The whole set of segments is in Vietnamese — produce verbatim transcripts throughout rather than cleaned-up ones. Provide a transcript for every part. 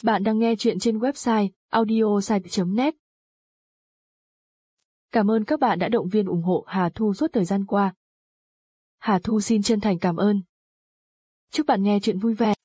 Bạn đang nghe chuyện trên website audiosite chấm net. Cảm ơn các bạn đã động viên ủng hộ Hà Thu suốt thời gian qua. Hà Thu xin chân thành cảm ơn. Chúc bạn nghe chuyện vui vẻ.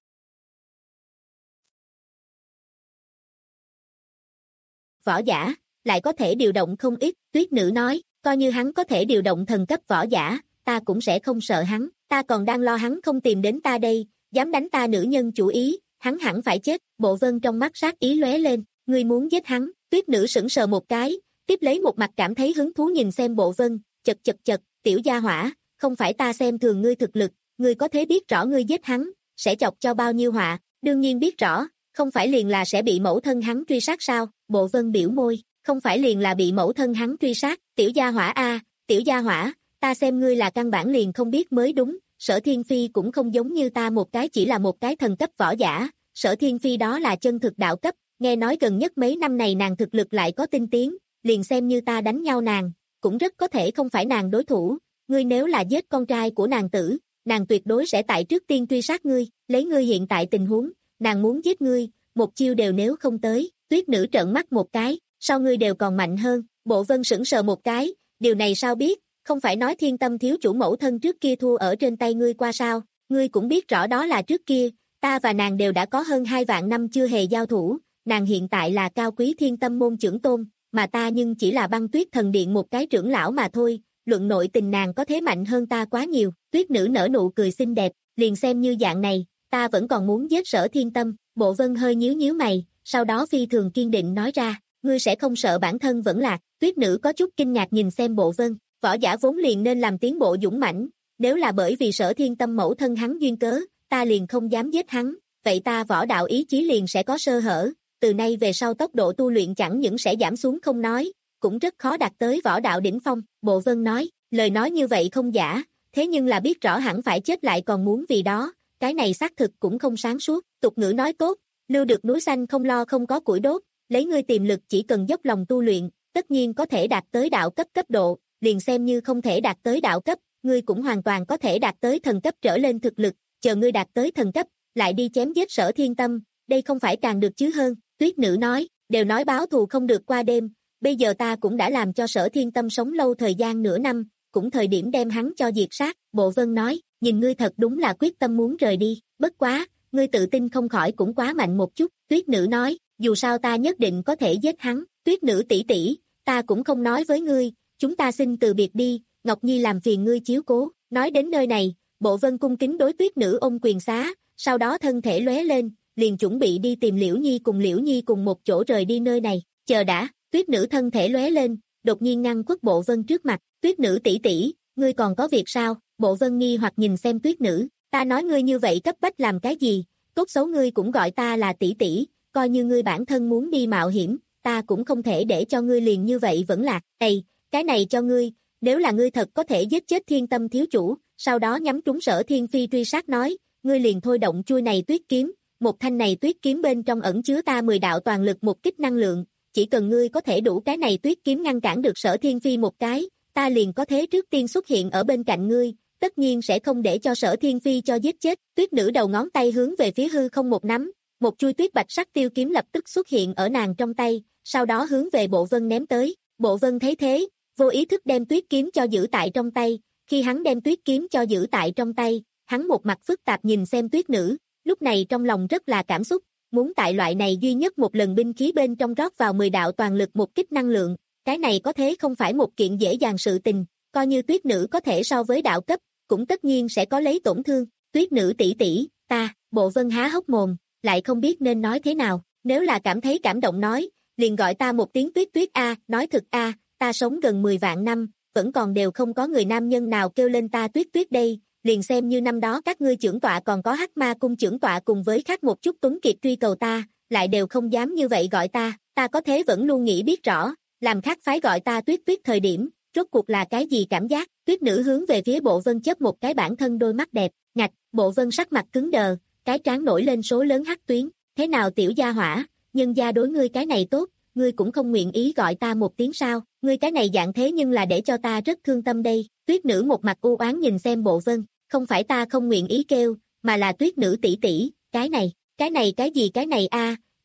Võ giả, lại có thể điều động không ít, Tuyết Nữ nói, coi như hắn có thể điều động thần cấp võ giả, ta cũng sẽ không sợ hắn, ta còn đang lo hắn không tìm đến ta đây, dám đánh ta nữ nhân chủ ý, hắn hẳn phải chết. Bộ Vân trong mắt sát ý lóe lên, ngươi muốn giết hắn? Tuyết Nữ sững sờ một cái, tiếp lấy một mặt cảm thấy hứng thú nhìn xem Bộ Vân, chật chật chật, tiểu gia hỏa, không phải ta xem thường ngươi thực lực, ngươi có thể biết rõ ngươi giết hắn, sẽ chọc cho bao nhiêu họa, đương nhiên biết rõ, không phải liền là sẽ bị mẫu thân hắn truy sát sao? Bộ Vân biểu môi, không phải liền là bị mẫu thân hắn truy sát, tiểu gia hỏa a, tiểu gia hỏa, ta xem ngươi là căn bản liền không biết mới đúng, Sở Thiên Phi cũng không giống như ta một cái chỉ là một cái thần cấp võ giả, Sở Thiên Phi đó là chân thực đạo cấp, nghe nói gần nhất mấy năm này nàng thực lực lại có tinh tiến, liền xem như ta đánh nhau nàng, cũng rất có thể không phải nàng đối thủ, ngươi nếu là giết con trai của nàng tử, nàng tuyệt đối sẽ tại trước tiên truy sát ngươi, lấy ngươi hiện tại tình huống, nàng muốn giết ngươi, một chiêu đều nếu không tới. Tuyết Nữ trợn mắt một cái, sao ngươi đều còn mạnh hơn? Bộ Vân sững sờ một cái, điều này sao biết, không phải nói Thiên Tâm thiếu chủ mẫu thân trước kia thua ở trên tay ngươi qua sao, ngươi cũng biết rõ đó là trước kia, ta và nàng đều đã có hơn hai vạn năm chưa hề giao thủ, nàng hiện tại là cao quý Thiên Tâm môn trưởng tôn, mà ta nhưng chỉ là Băng Tuyết thần điện một cái trưởng lão mà thôi, luận nội tình nàng có thế mạnh hơn ta quá nhiều. Tuyết Nữ nở nụ cười xinh đẹp, liền xem như dạng này, ta vẫn còn muốn giết Sở Thiên Tâm. Bộ Vân hơi nhíu nhíu mày, sau đó phi thường kiên định nói ra, ngươi sẽ không sợ bản thân vẫn lạc? Tuyết Nữ có chút kinh ngạc nhìn xem Bộ Vân, võ giả vốn liền nên làm tiến bộ dũng mãnh, nếu là bởi vì Sở Thiên Tâm mẫu thân hắn duyên cớ, ta liền không dám giết hắn, vậy ta võ đạo ý chí liền sẽ có sơ hở, từ nay về sau tốc độ tu luyện chẳng những sẽ giảm xuống không nói, cũng rất khó đạt tới võ đạo đỉnh phong. Bộ Vân nói, lời nói như vậy không giả, thế nhưng là biết rõ hẳn phải chết lại còn muốn vì đó, cái này xác thực cũng không sáng suốt. Tục ngữ nói tốt, lưu được núi xanh không lo không có củi đốt, lấy ngươi tiềm lực chỉ cần dốc lòng tu luyện, tất nhiên có thể đạt tới đạo cấp cấp độ, liền xem như không thể đạt tới đạo cấp, ngươi cũng hoàn toàn có thể đạt tới thần cấp trở lên thực lực, chờ ngươi đạt tới thần cấp, lại đi chém giết Sở Thiên Tâm, đây không phải càng được chứ hơn. Tuyết Nữ nói, đều nói báo thù không được qua đêm, bây giờ ta cũng đã làm cho Sở Thiên Tâm sống lâu thời gian nửa năm, cũng thời điểm đem hắn cho diệt sát. Bộ Vân nói, nhìn ngươi thật đúng là quyết tâm muốn rời đi, bất quá, ngươi tự tin không khỏi cũng quá mạnh một chút. Tuyết Nữ nói, dù sao ta nhất định có thể giết hắn. Tuyết Nữ tỷ tỷ, ta cũng không nói với ngươi, chúng ta xin từ biệt đi, Ngọc Nhi làm phiền ngươi chiếu cố. Nói đến nơi này, Bộ Vân cung kính đối Tuyết Nữ ôm quyền xá, sau đó thân thể lóe lên, liền chuẩn bị đi tìm Liễu Nhi cùng Liễu Nhi cùng một chỗ rời đi nơi này. Chờ đã, Tuyết Nữ thân thể lóe lên, đột nhiên ngăn khuất Bộ Vân trước mặt. Tuyết Nữ tỷ tỷ, ngươi còn có việc sao? Bộ Vân nghi hoặc nhìn xem Tuyết Nữ, ta nói ngươi như vậy cấp bách làm cái gì? Tốt xấu ngươi cũng gọi ta là tỷ tỷ, coi như ngươi bản thân muốn đi mạo hiểm, ta cũng không thể để cho ngươi liền như vậy vẫn lạc. Ây, cái này cho ngươi, nếu là ngươi thật có thể giết chết Thiên Tâm thiếu chủ, sau đó nhắm trúng Sở Thiên Phi truy sát nói, ngươi liền thôi động chuôi này tuyết kiếm, một thanh này tuyết kiếm bên trong ẩn chứa ta mười đạo toàn lực một kích năng lượng, chỉ cần ngươi có thể đủ cái này tuyết kiếm ngăn cản được Sở Thiên Phi một cái, ta liền có thế trước tiên xuất hiện ở bên cạnh ngươi, tất nhiên sẽ không để cho Sở Thiên Phi cho giết chết. Tuyết Nữ đầu ngón tay hướng về phía hư không một nắm, một chuôi tuyết bạch sắc tiêu kiếm lập tức xuất hiện ở nàng trong tay, sau đó hướng về Bộ Vân ném tới. Bộ Vân thấy thế, vô ý thức đem tuyết kiếm cho giữ tại trong tay, khi hắn đem tuyết kiếm cho giữ tại trong tay, hắn một mặt phức tạp nhìn xem Tuyết Nữ, lúc này trong lòng rất là cảm xúc, muốn tại loại này duy nhất một lần binh khí bên trong rót vào mười đạo toàn lực một kích năng lượng, cái này có thế không phải một kiện dễ dàng sự tình, coi như Tuyết Nữ có thể so với đạo cấp, cũng tất nhiên sẽ có lấy tổn thương. Tuyết Nữ tỷ tỷ, ta, Bộ Vân há hốc mồm, lại không biết nên nói thế nào, nếu là cảm thấy cảm động nói, liền gọi ta một tiếng Tuyết Tuyết a, nói thực a, ta sống gần mười vạn năm, vẫn còn đều không có người nam nhân nào kêu lên ta Tuyết Tuyết đây, liền xem như năm đó các ngươi trưởng tọa còn có Hắc Ma cung trưởng tọa cùng với khác một chút tuấn kiệt truy cầu ta, lại đều không dám như vậy gọi ta, ta có thế vẫn luôn nghĩ biết rõ, làm khác phái gọi ta Tuyết Tuyết thời điểm, rốt cuộc là cái gì cảm giác. Tuyết Nữ hướng về phía Bộ Vân chớp một cái bản thân đôi mắt đẹp, ngạch. Bộ Vân sắc mặt cứng đờ, cái trán nổi lên số lớn hắc tuyến, thế nào tiểu gia hỏa, nhân gia đối ngươi cái này tốt, ngươi cũng không nguyện ý gọi ta một tiếng sao, ngươi cái này dạng thế nhưng là để cho ta rất thương tâm đây. Tuyết Nữ một mặt u oán nhìn xem Bộ Vân, không phải ta không nguyện ý kêu, mà là Tuyết Nữ tỷ tỷ, cái này, cái này cái gì cái này a,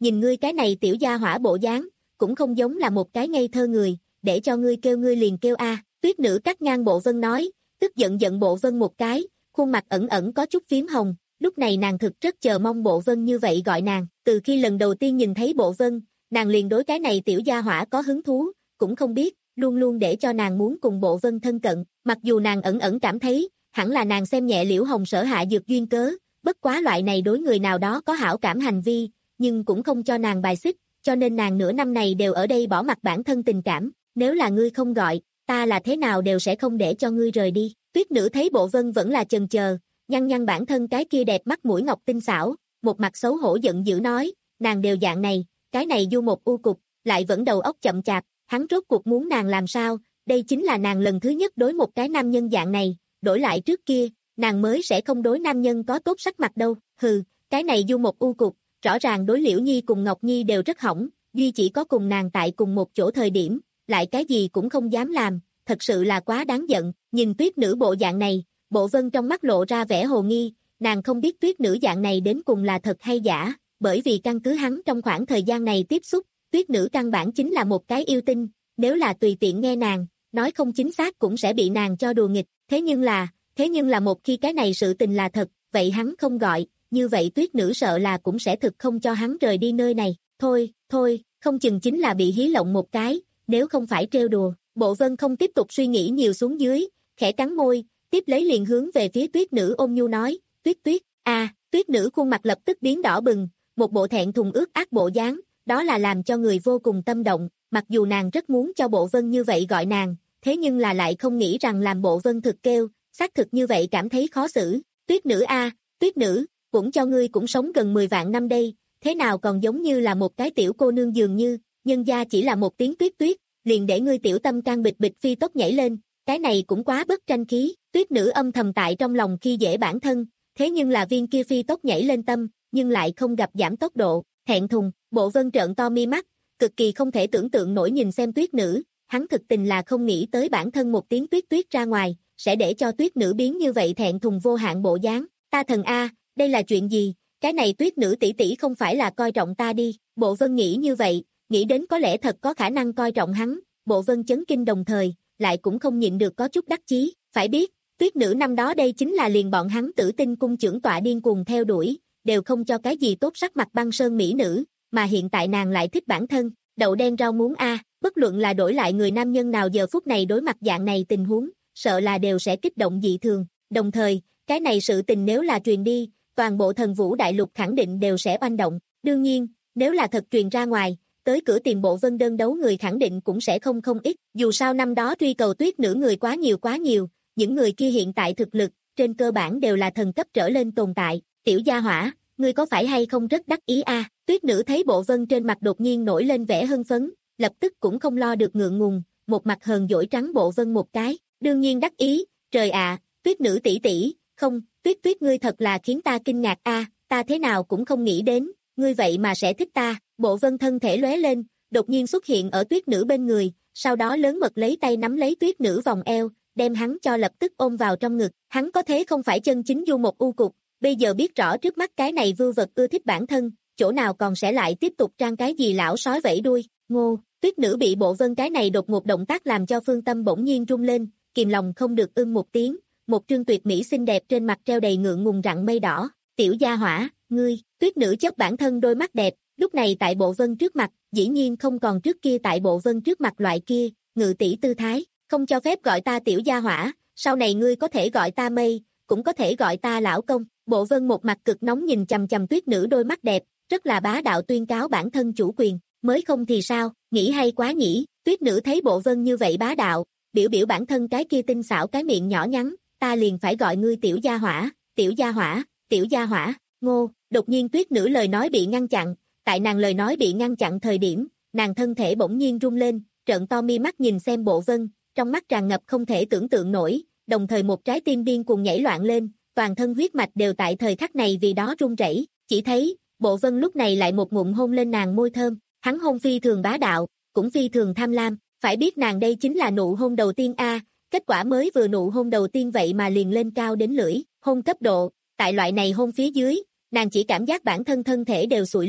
nhìn ngươi cái này tiểu gia hỏa bộ dáng, cũng không giống là một cái ngây thơ người, để cho ngươi kêu ngươi liền kêu a. Tuyết nữ cắt ngang Bộ Vân nói, tức giận giận Bộ Vân một cái, khuôn mặt ẩn ẩn có chút phím hồng, lúc này nàng thực rất chờ mong Bộ Vân như vậy gọi nàng, từ khi lần đầu tiên nhìn thấy Bộ Vân, nàng liền đối cái này tiểu gia hỏa có hứng thú, cũng không biết, luôn luôn để cho nàng muốn cùng Bộ Vân thân cận, mặc dù nàng ẩn ẩn cảm thấy, hẳn là nàng xem nhẹ Liễu Hồng Sở hạ dược duyên cớ, bất quá loại này đối người nào đó có hảo cảm hành vi, nhưng cũng không cho nàng bài xích, cho nên nàng nửa năm này đều ở đây bỏ mặc bản thân tình cảm, nếu là ngươi không gọi, ta là thế nào đều sẽ không để cho ngươi rời đi. Tuyết nữ thấy Bộ Vân vẫn là chần chờ, nhăn nhăn bản thân cái kia đẹp mắt mũi ngọc tinh xảo, một mặt xấu hổ giận dữ nói, nàng đều dạng này, cái này du một u cục, lại vẫn đầu óc chậm chạp, hắn rốt cuộc muốn nàng làm sao, đây chính là nàng lần thứ nhất đối một cái nam nhân dạng này, đổi lại trước kia, nàng mới sẽ không đối nam nhân có tốt sắc mặt đâu, hừ, cái này du một u cục, rõ ràng đối Liễu Nhi cùng Ngọc Nhi đều rất hỏng, duy chỉ có cùng nàng tại cùng một chỗ thời điểm, lại cái gì cũng không dám làm, thật sự là quá đáng giận, nhìn Tuyết nữ bộ dạng này, Bộ Vân trong mắt lộ ra vẻ hồ nghi, nàng không biết Tuyết nữ dạng này đến cùng là thật hay giả, bởi vì căn cứ hắn trong khoảng thời gian này tiếp xúc, Tuyết nữ căn bản chính là một cái yêu tinh, nếu là tùy tiện nghe nàng, nói không chính xác cũng sẽ bị nàng cho đùa nghịch, thế nhưng là, thế nhưng là một khi cái này sự tình là thật, vậy hắn không gọi, như vậy Tuyết nữ sợ là cũng sẽ thực không cho hắn rời đi nơi này, thôi, thôi, không chừng chính là bị hí lộng một cái, nếu không phải trêu đùa. Bộ Vân không tiếp tục suy nghĩ nhiều xuống dưới, khẽ cắn môi, tiếp lấy liền hướng về phía Tuyết nữ ôn nhu nói, Tuyết Tuyết, a, à, Tuyết nữ khuôn mặt lập tức biến đỏ bừng, một bộ thẹn thùng ướt át bộ dáng, đó là làm cho người vô cùng tâm động, mặc dù nàng rất muốn cho Bộ Vân như vậy gọi nàng, thế nhưng là lại không nghĩ rằng làm Bộ Vân thực kêu, xác thực như vậy cảm thấy khó xử. Tuyết nữ a, à, Tuyết nữ, cũng cho ngươi cũng sống gần mười vạn năm đây, thế nào còn giống như là một cái tiểu cô nương dường như, nhân gia chỉ là một tiếng Tuyết Tuyết, liền để ngươi tiểu tâm can bịch bịch phi tốc nhảy lên, cái này cũng quá bất tranh khí. Tuyết nữ âm thầm tại trong lòng khi dễ bản thân, thế nhưng là viên kia phi tốc nhảy lên tâm, nhưng lại không gặp giảm tốc độ, thẹn thùng. Bộ Vân trợn to mi mắt, cực kỳ không thể tưởng tượng nổi nhìn xem Tuyết nữ, hắn thực tình là không nghĩ tới bản thân một tiếng Tuyết Tuyết ra ngoài, sẽ để cho Tuyết nữ biến như vậy thẹn thùng vô hạn bộ dáng. Ta thần a, đây là chuyện gì? Cái này Tuyết nữ tỷ tỷ không phải là coi trọng ta đi. Bộ Vân nghĩ như vậy, nghĩ đến có lẽ thật có khả năng coi trọng hắn, Bộ Vân chấn kinh đồng thời, lại cũng không nhịn được có chút đắc chí, phải biết, Tuyết nữ năm đó đây chính là liền bọn hắn Tử Tinh cung trưởng tọa điên cuồng theo đuổi, đều không cho cái gì tốt sắc mặt băng sơn mỹ nữ, mà hiện tại nàng lại thích bản thân, đậu đen rau muống a, bất luận là đổi lại người nam nhân nào giờ phút này đối mặt dạng này tình huống, sợ là đều sẽ kích động dị thường, đồng thời, cái này sự tình nếu là truyền đi, toàn bộ Thần Vũ đại lục khẳng định đều sẽ oanh động, đương nhiên, nếu là thật truyền ra ngoài, tới cửa tìm Bộ Vân đơn đấu người khẳng định cũng sẽ không không ít, dù sao năm đó truy cầu Tuyết nữ người quá nhiều quá nhiều, những người kia hiện tại thực lực, trên cơ bản đều là thần cấp trở lên tồn tại, tiểu gia hỏa, ngươi có phải hay không rất đắc ý a? À? Tuyết nữ thấy Bộ Vân trên mặt đột nhiên nổi lên vẻ hưng phấn, lập tức cũng không lo được ngượng ngùng, một mặt hờn dỗi trắng Bộ Vân một cái, đương nhiên đắc ý, trời ạ, à, Tuyết nữ tỷ tỷ, không, Tuyết Tuyết ngươi thật là khiến ta kinh ngạc a, à, ta thế nào cũng không nghĩ đến, ngươi vậy mà sẽ thích ta. Bộ Vân thân thể lóe lên, đột nhiên xuất hiện ở Tuyết nữ bên người, sau đó lớn mật lấy tay nắm lấy Tuyết nữ vòng eo, đem hắn cho lập tức ôm vào trong ngực, hắn có thế không phải chân chính du một u cục, bây giờ biết rõ trước mắt cái này vưu vật ưa thích bản thân, chỗ nào còn sẽ lại tiếp tục trang cái gì lão sói vẫy đuôi, ngô. Tuyết nữ bị Bộ Vân cái này đột ngột động tác làm cho phương tâm bỗng nhiên rung lên, kìm lòng không được ưng một tiếng, một trương tuyệt mỹ xinh đẹp trên mặt treo đầy ngượng ngùng rặng mây đỏ, tiểu gia hỏa, ngươi. Tuyết nữ chấp bản thân đôi mắt đẹp, lúc này tại Bộ Vân trước mặt, dĩ nhiên không còn trước kia tại Bộ Vân trước mặt loại kia, ngự tỷ tư thái, không cho phép gọi ta tiểu gia hỏa, sau này ngươi có thể gọi ta mây, cũng có thể gọi ta lão công. Bộ Vân một mặt cực nóng nhìn chằm chằm Tuyết nữ đôi mắt đẹp, rất là bá đạo tuyên cáo bản thân chủ quyền, mới không thì sao, nghĩ hay quá nhỉ. Tuyết nữ thấy Bộ Vân như vậy bá đạo, biểu biểu bản thân cái kia tinh xảo cái miệng nhỏ nhắn, ta liền phải gọi ngươi tiểu gia hỏa, tiểu gia hỏa, tiểu gia hỏa, ngô. Đột nhiên Tuyết nữ lời nói bị ngăn chặn, tại nàng lời nói bị ngăn chặn thời điểm, nàng thân thể bỗng nhiên rung lên, trợn to mi mắt nhìn xem Bộ Vân, trong mắt tràn ngập không thể tưởng tượng nổi, đồng thời một trái tim điên cuồng nhảy loạn lên, toàn thân huyết mạch đều tại thời khắc này vì đó run rẩy, chỉ thấy, Bộ Vân lúc này lại một ngụm hôn lên nàng môi thơm, hắn hôn phi thường bá đạo, cũng phi thường tham lam, phải biết nàng đây chính là nụ hôn đầu tiên a, kết quả mới vừa nụ hôn đầu tiên vậy mà liền lên cao đến lưỡi, hôn cấp độ, tại loại này hôn phía dưới, nàng chỉ cảm giác bản thân thân thể đều sụi lơ,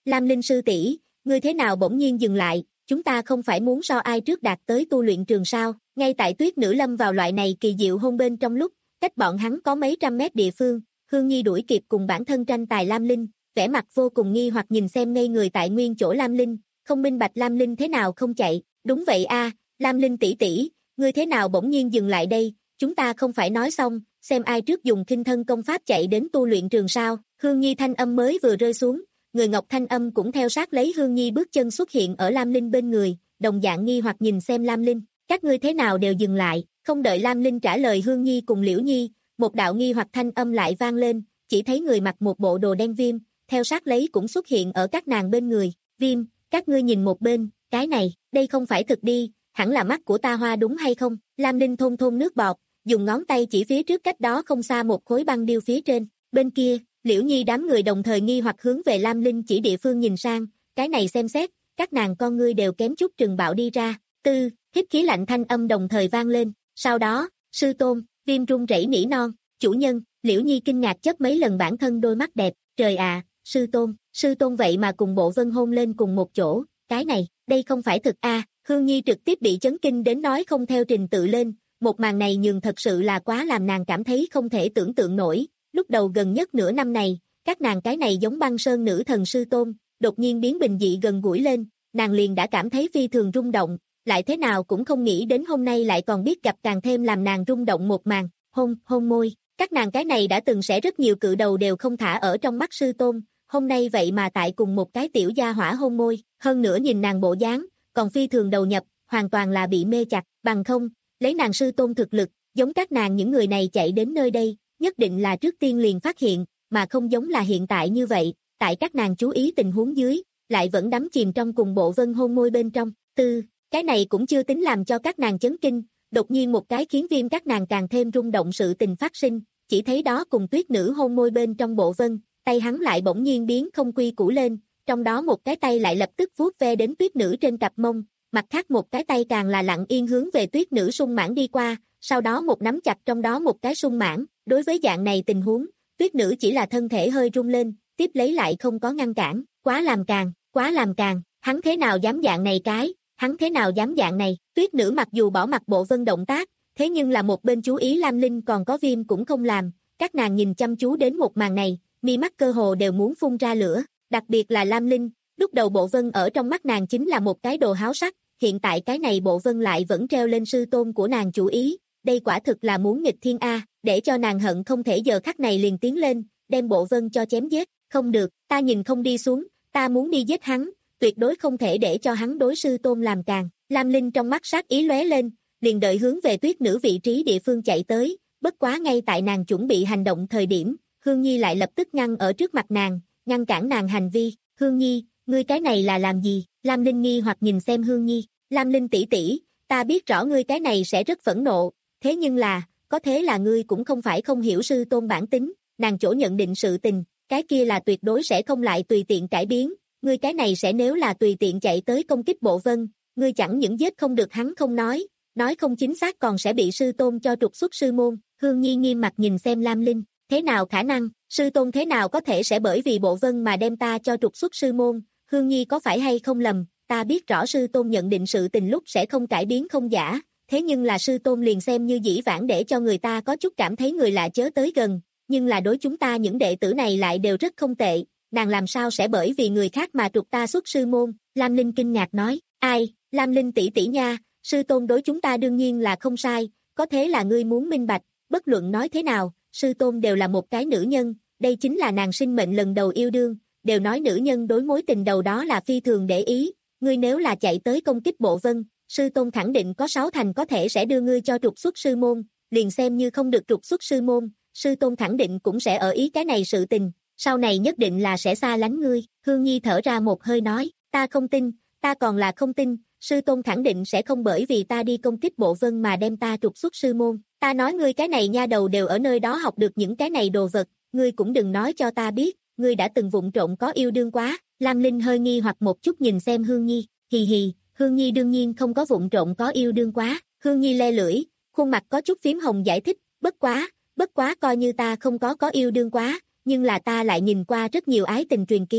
Lam Linh sư tỷ, ngươi thế nào bỗng nhiên dừng lại, chúng ta không phải muốn so ai trước đạt tới tu luyện trường sao? Ngay tại Tuyết Nữ lâm vào loại này kỳ diệu hôn bên trong lúc, cách bọn hắn có mấy trăm mét địa phương, Hương Nhi đuổi kịp cùng bản thân tranh tài Lam Linh, vẻ mặt vô cùng nghi hoặc nhìn xem ngây người tại nguyên chỗ Lam Linh, không minh bạch Lam Linh thế nào không chạy. Đúng vậy a, Lam Linh tỷ tỷ, ngươi thế nào bỗng nhiên dừng lại đây, chúng ta không phải nói xong, xem ai trước dùng khinh thân công pháp chạy đến tu luyện trường sao? Hương Nhi thanh âm mới vừa rơi xuống, người Ngọc thanh âm cũng theo sát lấy Hương Nhi bước chân xuất hiện ở Lam Linh bên người, đồng dạng nghi hoặc nhìn xem Lam Linh, các ngươi thế nào đều dừng lại? Không đợi Lam Linh trả lời Hương Nhi cùng Liễu Nhi, một đạo nghi hoặc thanh âm lại vang lên, chỉ thấy người mặc một bộ đồ đen Viêm, theo sát lấy cũng xuất hiện ở các nàng bên người. Viêm, các ngươi nhìn một bên, cái này, đây không phải thực đi, hẳn là mắt của ta hoa đúng hay không? Lam Linh thôn thôn nước bọt, dùng ngón tay chỉ phía trước cách đó không xa một khối băng điêu phía trên. Bên kia, Liễu Nhi đám người đồng thời nghi hoặc hướng về Lam Linh chỉ địa phương nhìn sang, cái này xem xét, các nàng con ngươi đều kém chút trừng bạo đi ra. Tư, hít khí lạnh thanh âm đồng thời vang lên, sau đó, sư tôn, Viêm run rẩy nỉ non, chủ nhân. Liễu Nhi kinh ngạc chớp mấy lần bản thân đôi mắt đẹp, trời à, sư tôn, sư tôn vậy mà cùng Bộ Vân hôn lên cùng một chỗ, cái này, đây không phải thực a. Hương Nhi trực tiếp bị chấn kinh đến nói không theo trình tự lên, một màn này nhường thật sự là quá làm nàng cảm thấy không thể tưởng tượng nổi. Lúc đầu gần nhất nửa năm này, các nàng cái này giống băng sơn nữ thần sư tôn, đột nhiên biến bình dị gần gũi lên, nàng liền đã cảm thấy phi thường rung động, lại thế nào cũng không nghĩ đến hôm nay lại còn biết gặp càng thêm làm nàng rung động một màn, hôn, hôn môi. Các nàng cái này đã từng sẽ rất nhiều cự đầu đều không thả ở trong mắt sư tôn, hôm nay vậy mà tại cùng một cái tiểu gia hỏa hôn môi, hơn nữa nhìn nàng bộ dáng, còn phi thường đầu nhập, hoàn toàn là bị mê chặt, bằng không, lấy nàng sư tôn thực lực, giống các nàng những người này chạy đến nơi đây, nhất định là trước tiên liền phát hiện, mà không giống là hiện tại như vậy, tại các nàng chú ý tình huống dưới, lại vẫn đắm chìm trong cùng Bộ Vân hôn môi bên trong. Tư, cái này cũng chưa tính làm cho các nàng chấn kinh, đột nhiên một cái khiến Viêm các nàng càng thêm rung động sự tình phát sinh, chỉ thấy đó cùng Tuyết Nữ hôn môi bên trong Bộ Vân, tay hắn lại bỗng nhiên biến không quy củ lên, trong đó một cái tay lại lập tức vuốt ve đến Tuyết Nữ trên cặp mông, mặt khác một cái tay càng là lặng yên hướng về Tuyết Nữ sung mãn đi qua, sau đó một nắm chặt trong đó một cái sung mãn. Đối với dạng này tình huống, Tuyết Nữ chỉ là thân thể hơi rung lên, tiếp lấy lại không có ngăn cản, quá làm càng, quá làm càng, hắn thế nào dám dạng này cái, hắn thế nào dám dạng này. Tuyết Nữ mặc dù bỏ mặc Bộ Vân động tác, thế nhưng là một bên chú ý Lam Linh còn có Viêm cũng không làm, các nàng nhìn chăm chú đến một màn này, mi mắt cơ hồ đều muốn phun ra lửa, đặc biệt là Lam Linh, lúc đầu Bộ Vân ở trong mắt nàng chính là một cái đồ háo sắc, hiện tại cái này Bộ Vân lại vẫn treo lên sư tôn của nàng chủ ý, đây quả thực là muốn nghịch thiên a, để cho nàng hận không thể giờ khắc này liền tiến lên, đem Bộ Vân cho chém giết, không được, ta nhìn không đi xuống, ta muốn đi giết hắn, tuyệt đối không thể để cho hắn đối sư tôn làm càng. Lam Linh trong mắt sát ý lóe lên, liền đợi hướng về Tuyết Nữ vị trí địa phương chạy tới, bất quá ngay tại nàng chuẩn bị hành động thời điểm, Hương Nhi lại lập tức ngăn ở trước mặt nàng, ngăn cản nàng hành vi. Hương Nhi, ngươi cái này là làm gì? Lam Linh nghi hoặc nhìn xem Hương Nhi. Lam Linh tỷ tỷ, ta biết rõ ngươi cái này sẽ rất phẫn nộ, thế nhưng là, có thế là ngươi cũng không phải không hiểu sư tôn bản tính, nàng chỗ nhận định sự tình, cái kia là tuyệt đối sẽ không lại tùy tiện cải biến, ngươi cái này sẽ nếu là tùy tiện chạy tới công kích Bộ Vân, ngươi chẳng những giết không được hắn không nói, nói không chính xác còn sẽ bị sư tôn cho trục xuất sư môn. Hương Nhi nghiêm mặt nhìn xem Lam Linh, thế nào khả năng, sư tôn thế nào có thể sẽ bởi vì Bộ Vân mà đem ta cho trục xuất sư môn, Hương Nhi có phải hay không lầm, ta biết rõ sư tôn nhận định sự tình lúc sẽ không cải biến không giả, thế nhưng là sư tôn liền xem như dĩ vãng để cho người ta có chút cảm thấy người lạ chớ tới gần, nhưng là đối chúng ta những đệ tử này lại đều rất không tệ, nàng làm sao sẽ bởi vì người khác mà trục ta xuất sư môn. Lam Linh kinh ngạc nói, ai, Lam Linh tỷ tỷ nha, sư tôn đối chúng ta đương nhiên là không sai, có thế là ngươi muốn minh bạch, bất luận nói thế nào, sư tôn đều là một cái nữ nhân, đây chính là nàng sinh mệnh lần đầu yêu đương, đều nói nữ nhân đối mối tình đầu đó là phi thường để ý, ngươi nếu là chạy tới công kích Bộ Vân, sư tôn khẳng định có sáu thành có thể sẽ đưa ngươi cho trục xuất sư môn, liền xem như không được trục xuất sư môn, sư tôn khẳng định cũng sẽ ở ý cái này sự tình, sau này nhất định là sẽ xa lánh ngươi. Hương Nhi thở ra một hơi nói, ta không tin, ta còn là không tin, sư tôn khẳng định sẽ không bởi vì ta đi công kích Bộ Vân mà đem ta trục xuất sư môn, ta nói ngươi cái này nha đầu đều ở nơi đó học được những cái này đồ vật, ngươi cũng đừng nói cho ta biết, ngươi đã từng vụng trộn có yêu đương quá. Lam Linh hơi nghi hoặc một chút nhìn xem Hương Nhi, hì hì, Hương Nhi đương nhiên không có vụng trộn có yêu đương quá. Hương Nhi le lưỡi, khuôn mặt có chút phím hồng giải thích, bất quá, bất quá coi như ta không có có yêu đương quá, nhưng là ta lại nhìn qua rất nhiều ái tình truyền ký,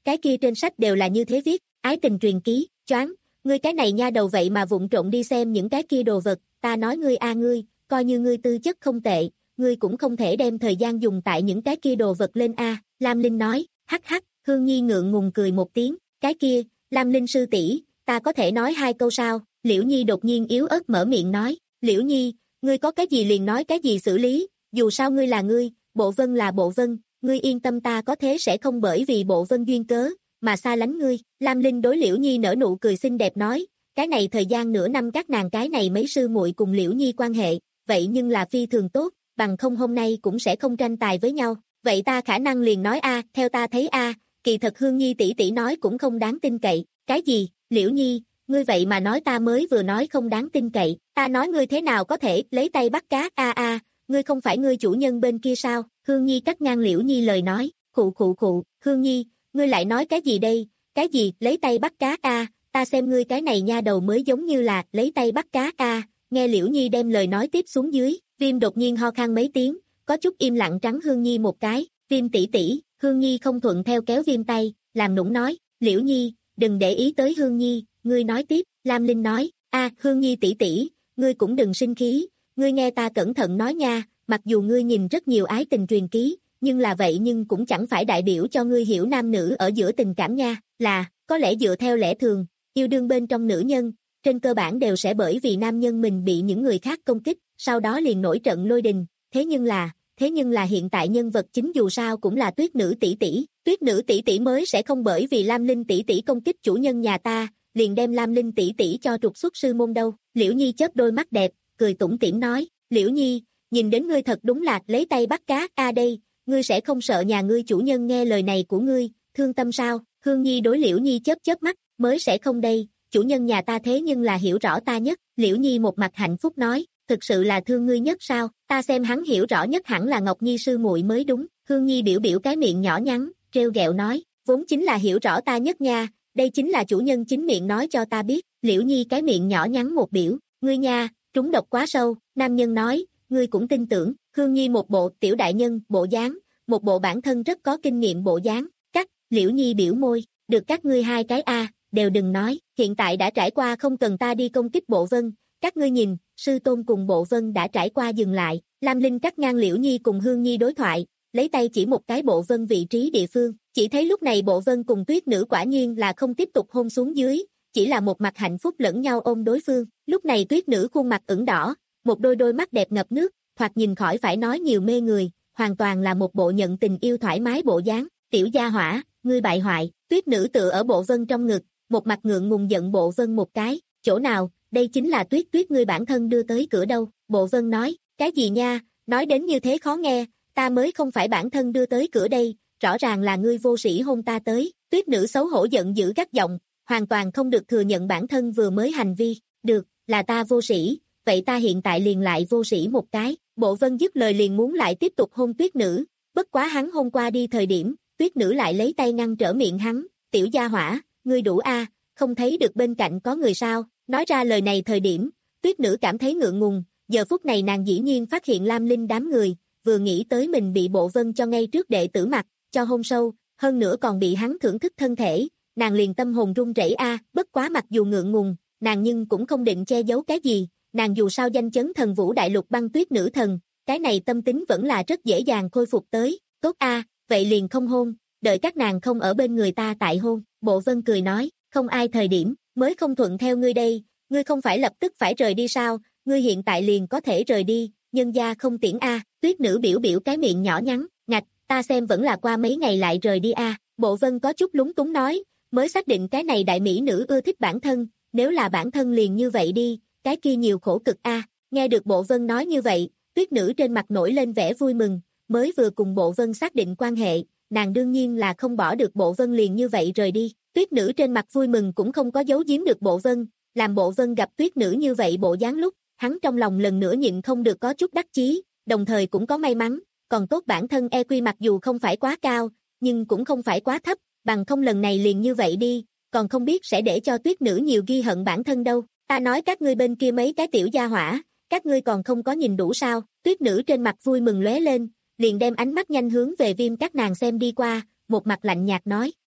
cái kia trên sách đều là như thế viết, ái tình truyền ký, choáng, ngươi cái này nha đầu vậy mà vụng trộm đi xem những cái kia đồ vật, ta nói ngươi a ngươi, coi như ngươi tư chất không tệ, ngươi cũng không thể đem thời gian dùng tại những cái kia đồ vật lên a, Lam Linh nói, hắc hắc, Hương Nhi ngượng ngùng cười một tiếng, cái kia, Lam Linh sư tỷ, ta có thể nói hai câu sao, Liễu Nhi đột nhiên yếu ớt mở miệng nói, Liễu Nhi, ngươi có cái gì liền nói cái gì xử lý, dù sao ngươi là ngươi, Bộ Vân là Bộ Vân, ngươi yên tâm ta có thế sẽ không bởi vì Bộ Vân duyên cớ, mà xa lánh ngươi, Lam Linh đối Liễu Nhi nở nụ cười xinh đẹp nói, cái này thời gian nửa năm các nàng cái này mấy sư muội cùng Liễu Nhi quan hệ, vậy nhưng là phi thường tốt, bằng không hôm nay cũng sẽ không tranh tài với nhau, vậy ta khả năng liền nói a, theo ta thấy a, kỳ thật Hương Nhi tỷ tỷ nói cũng không đáng tin cậy, cái gì, Liễu Nhi, ngươi vậy mà nói ta mới vừa nói không đáng tin cậy, ta nói ngươi thế nào có thể lấy tay bắt cá a a, ngươi không phải ngươi chủ nhân bên kia sao, Hương Nhi cắt ngang Liễu Nhi lời nói, khụ khụ khụ, Hương Nhi, ngươi lại nói cái gì đây, cái gì, lấy tay bắt cá a, ta xem ngươi cái này nha đầu mới giống như là lấy tay bắt cá a, nghe Liễu Nhi đem lời nói tiếp xuống dưới, Viêm đột nhiên ho khan mấy tiếng, có chút im lặng trắng Hương Nhi một cái, Viêm tỷ tỷ, Hương Nhi không thuận theo kéo Viêm tay, làm nũng nói, Liễu Nhi, đừng để ý tới Hương Nhi, ngươi nói tiếp, Lam Linh nói, a, Hương Nhi tỷ tỷ, ngươi cũng đừng sinh khí, ngươi nghe ta cẩn thận nói nha, mặc dù ngươi nhìn rất nhiều ái tình truyền ký, nhưng là vậy nhưng cũng chẳng phải đại biểu cho ngươi hiểu nam nữ ở giữa tình cảm nha, là, có lẽ dựa theo lẽ thường, yêu đương bên trong nữ nhân, trên cơ bản đều sẽ bởi vì nam nhân mình bị những người khác công kích, sau đó liền nổi trận lôi đình, thế nhưng là, thế nhưng là hiện tại nhân vật chính dù sao cũng là Tuyết nữ tỷ tỷ, Tuyết nữ tỷ tỷ mới sẽ không bởi vì Lam Linh tỷ tỷ công kích chủ nhân nhà ta, liền đem Lam Linh tỷ tỷ cho trục xuất sư môn đâu. Liễu Nhi chớp đôi mắt đẹp, cười tủm tỉm nói, Liễu Nhi, nhìn đến ngươi thật đúng là lấy tay bắt cá, a đây, ngươi sẽ không sợ nhà ngươi chủ nhân nghe lời này của ngươi, thương tâm sao? Hương Nhi đối Liễu Nhi chớp chớp mắt, mới sẽ không đây, chủ nhân nhà ta thế nhưng là hiểu rõ ta nhất, Liễu Nhi một mặt hạnh phúc nói, thực sự là thương ngươi nhất sao, ta xem hắn hiểu rõ nhất hẳn là Ngọc Nhi sư muội mới đúng, Hương Nhi biểu biểu cái miệng nhỏ nhắn, treo gẹo nói, vốn chính là hiểu rõ ta nhất nha, đây chính là chủ nhân chính miệng nói cho ta biết, Liễu Nhi cái miệng nhỏ nhắn một biểu, ngươi nha, trúng độc quá sâu, nam nhân nói, ngươi cũng tin tưởng, Hương Nhi một bộ tiểu đại nhân, bộ dáng, một bộ bản thân rất có kinh nghiệm bộ dáng, cắt, Liễu Nhi biểu môi, được các ngươi hai cái a, đều đừng nói, hiện tại đã trải qua không cần ta đi công kích Bộ Vân, các ngươi nhìn, sư tôn cùng Bộ Vân đã trải qua dừng lại, Lam Linh cắt ngang Liễu Nhi cùng Hương Nhi đối thoại, lấy tay chỉ một cái Bộ Vân vị trí địa phương, chỉ thấy lúc này Bộ Vân cùng Tuyết nữ quả nhiên là không tiếp tục hôn xuống dưới, chỉ là một mặt hạnh phúc lẫn nhau ôm đối phương, lúc này Tuyết nữ khuôn mặt ửng đỏ, một đôi đôi mắt đẹp ngập nước, thoạt nhìn khỏi phải nói nhiều mê người, hoàn toàn là một bộ nhận tình yêu thoải mái bộ dáng, tiểu gia hỏa, ngươi bại hoại, Tuyết nữ tựa ở Bộ Vân trong ngực, một mặt ngượng ngùng giận Bộ Vân một cái, chỗ nào, đây chính là Tuyết Tuyết ngươi bản thân đưa tới cửa đâu, Bộ Vân nói, cái gì nha, nói đến như thế khó nghe, ta mới không phải bản thân đưa tới cửa đây, rõ ràng là ngươi vô sĩ hôn ta tới, Tuyết nữ xấu hổ giận dữ gắt giọng, hoàn toàn không được thừa nhận bản thân vừa mới hành vi, được, là ta vô sĩ, vậy ta hiện tại liền lại vô sĩ một cái, Bộ Vân dứt lời liền muốn lại tiếp tục hôn Tuyết nữ, bất quá hắn hôn qua đi thời điểm, Tuyết nữ lại lấy tay ngăn trở miệng hắn, tiểu gia hỏa, ngươi đủ a, không thấy được bên cạnh có người sao, nói ra lời này thời điểm, Tuyết nữ cảm thấy ngượng ngùng, giờ phút này nàng dĩ nhiên phát hiện Lam Linh đám người, vừa nghĩ tới mình bị Bộ Vân cho ngay trước đệ tử mặt, cho hôn sâu, hơn nữa còn bị hắn thưởng thức thân thể, nàng liền tâm hồn run rẩy a, bất quá mặc dù ngượng ngùng, nàng nhưng cũng không định che giấu cái gì, nàng dù sao danh chấn thần vũ đại lục băng tuyết nữ thần, cái này tâm tính vẫn là rất dễ dàng khôi phục tới, tốt a, vậy liền không hôn, đợi các nàng không ở bên người ta tại hôn, Bộ Vân cười nói, không ai thời điểm, mới không thuận theo ngươi đây, ngươi không phải lập tức phải rời đi sao, ngươi hiện tại liền có thể rời đi, nhân gia không tiễn a, Tuyết nữ biểu biểu cái miệng nhỏ nhắn, ngạch, ta xem vẫn là qua mấy ngày lại rời đi a, Bộ Vân có chút lúng túng nói, mới xác định cái này đại mỹ nữ ưa thích bản thân, nếu là bản thân liền như vậy đi, cái kia nhiều khổ cực a, nghe được Bộ Vân nói như vậy, Tuyết nữ trên mặt nổi lên vẻ vui mừng, mới vừa cùng Bộ Vân xác định quan hệ, nàng đương nhiên là không bỏ được Bộ Vân liền như vậy rời đi, Tuyết nữ trên mặt vui mừng cũng không có giấu giếm được Bộ Vân, làm Bộ Vân gặp Tuyết nữ như vậy bộ dáng lúc, hắn trong lòng lần nữa nhịn không được có chút đắc chí, đồng thời cũng có may mắn, còn tốt bản thân e quy mặc dù không phải quá cao, nhưng cũng không phải quá thấp, bằng không lần này liền như vậy đi, còn không biết sẽ để cho Tuyết nữ nhiều ghi hận bản thân đâu, ta nói các ngươi bên kia mấy cái tiểu gia hỏa, các ngươi còn không có nhìn đủ sao, Tuyết nữ trên mặt vui mừng lóe lên, liền đem ánh mắt nhanh hướng về Viêm các nàng xem đi qua, một mặt lạnh nhạt nói,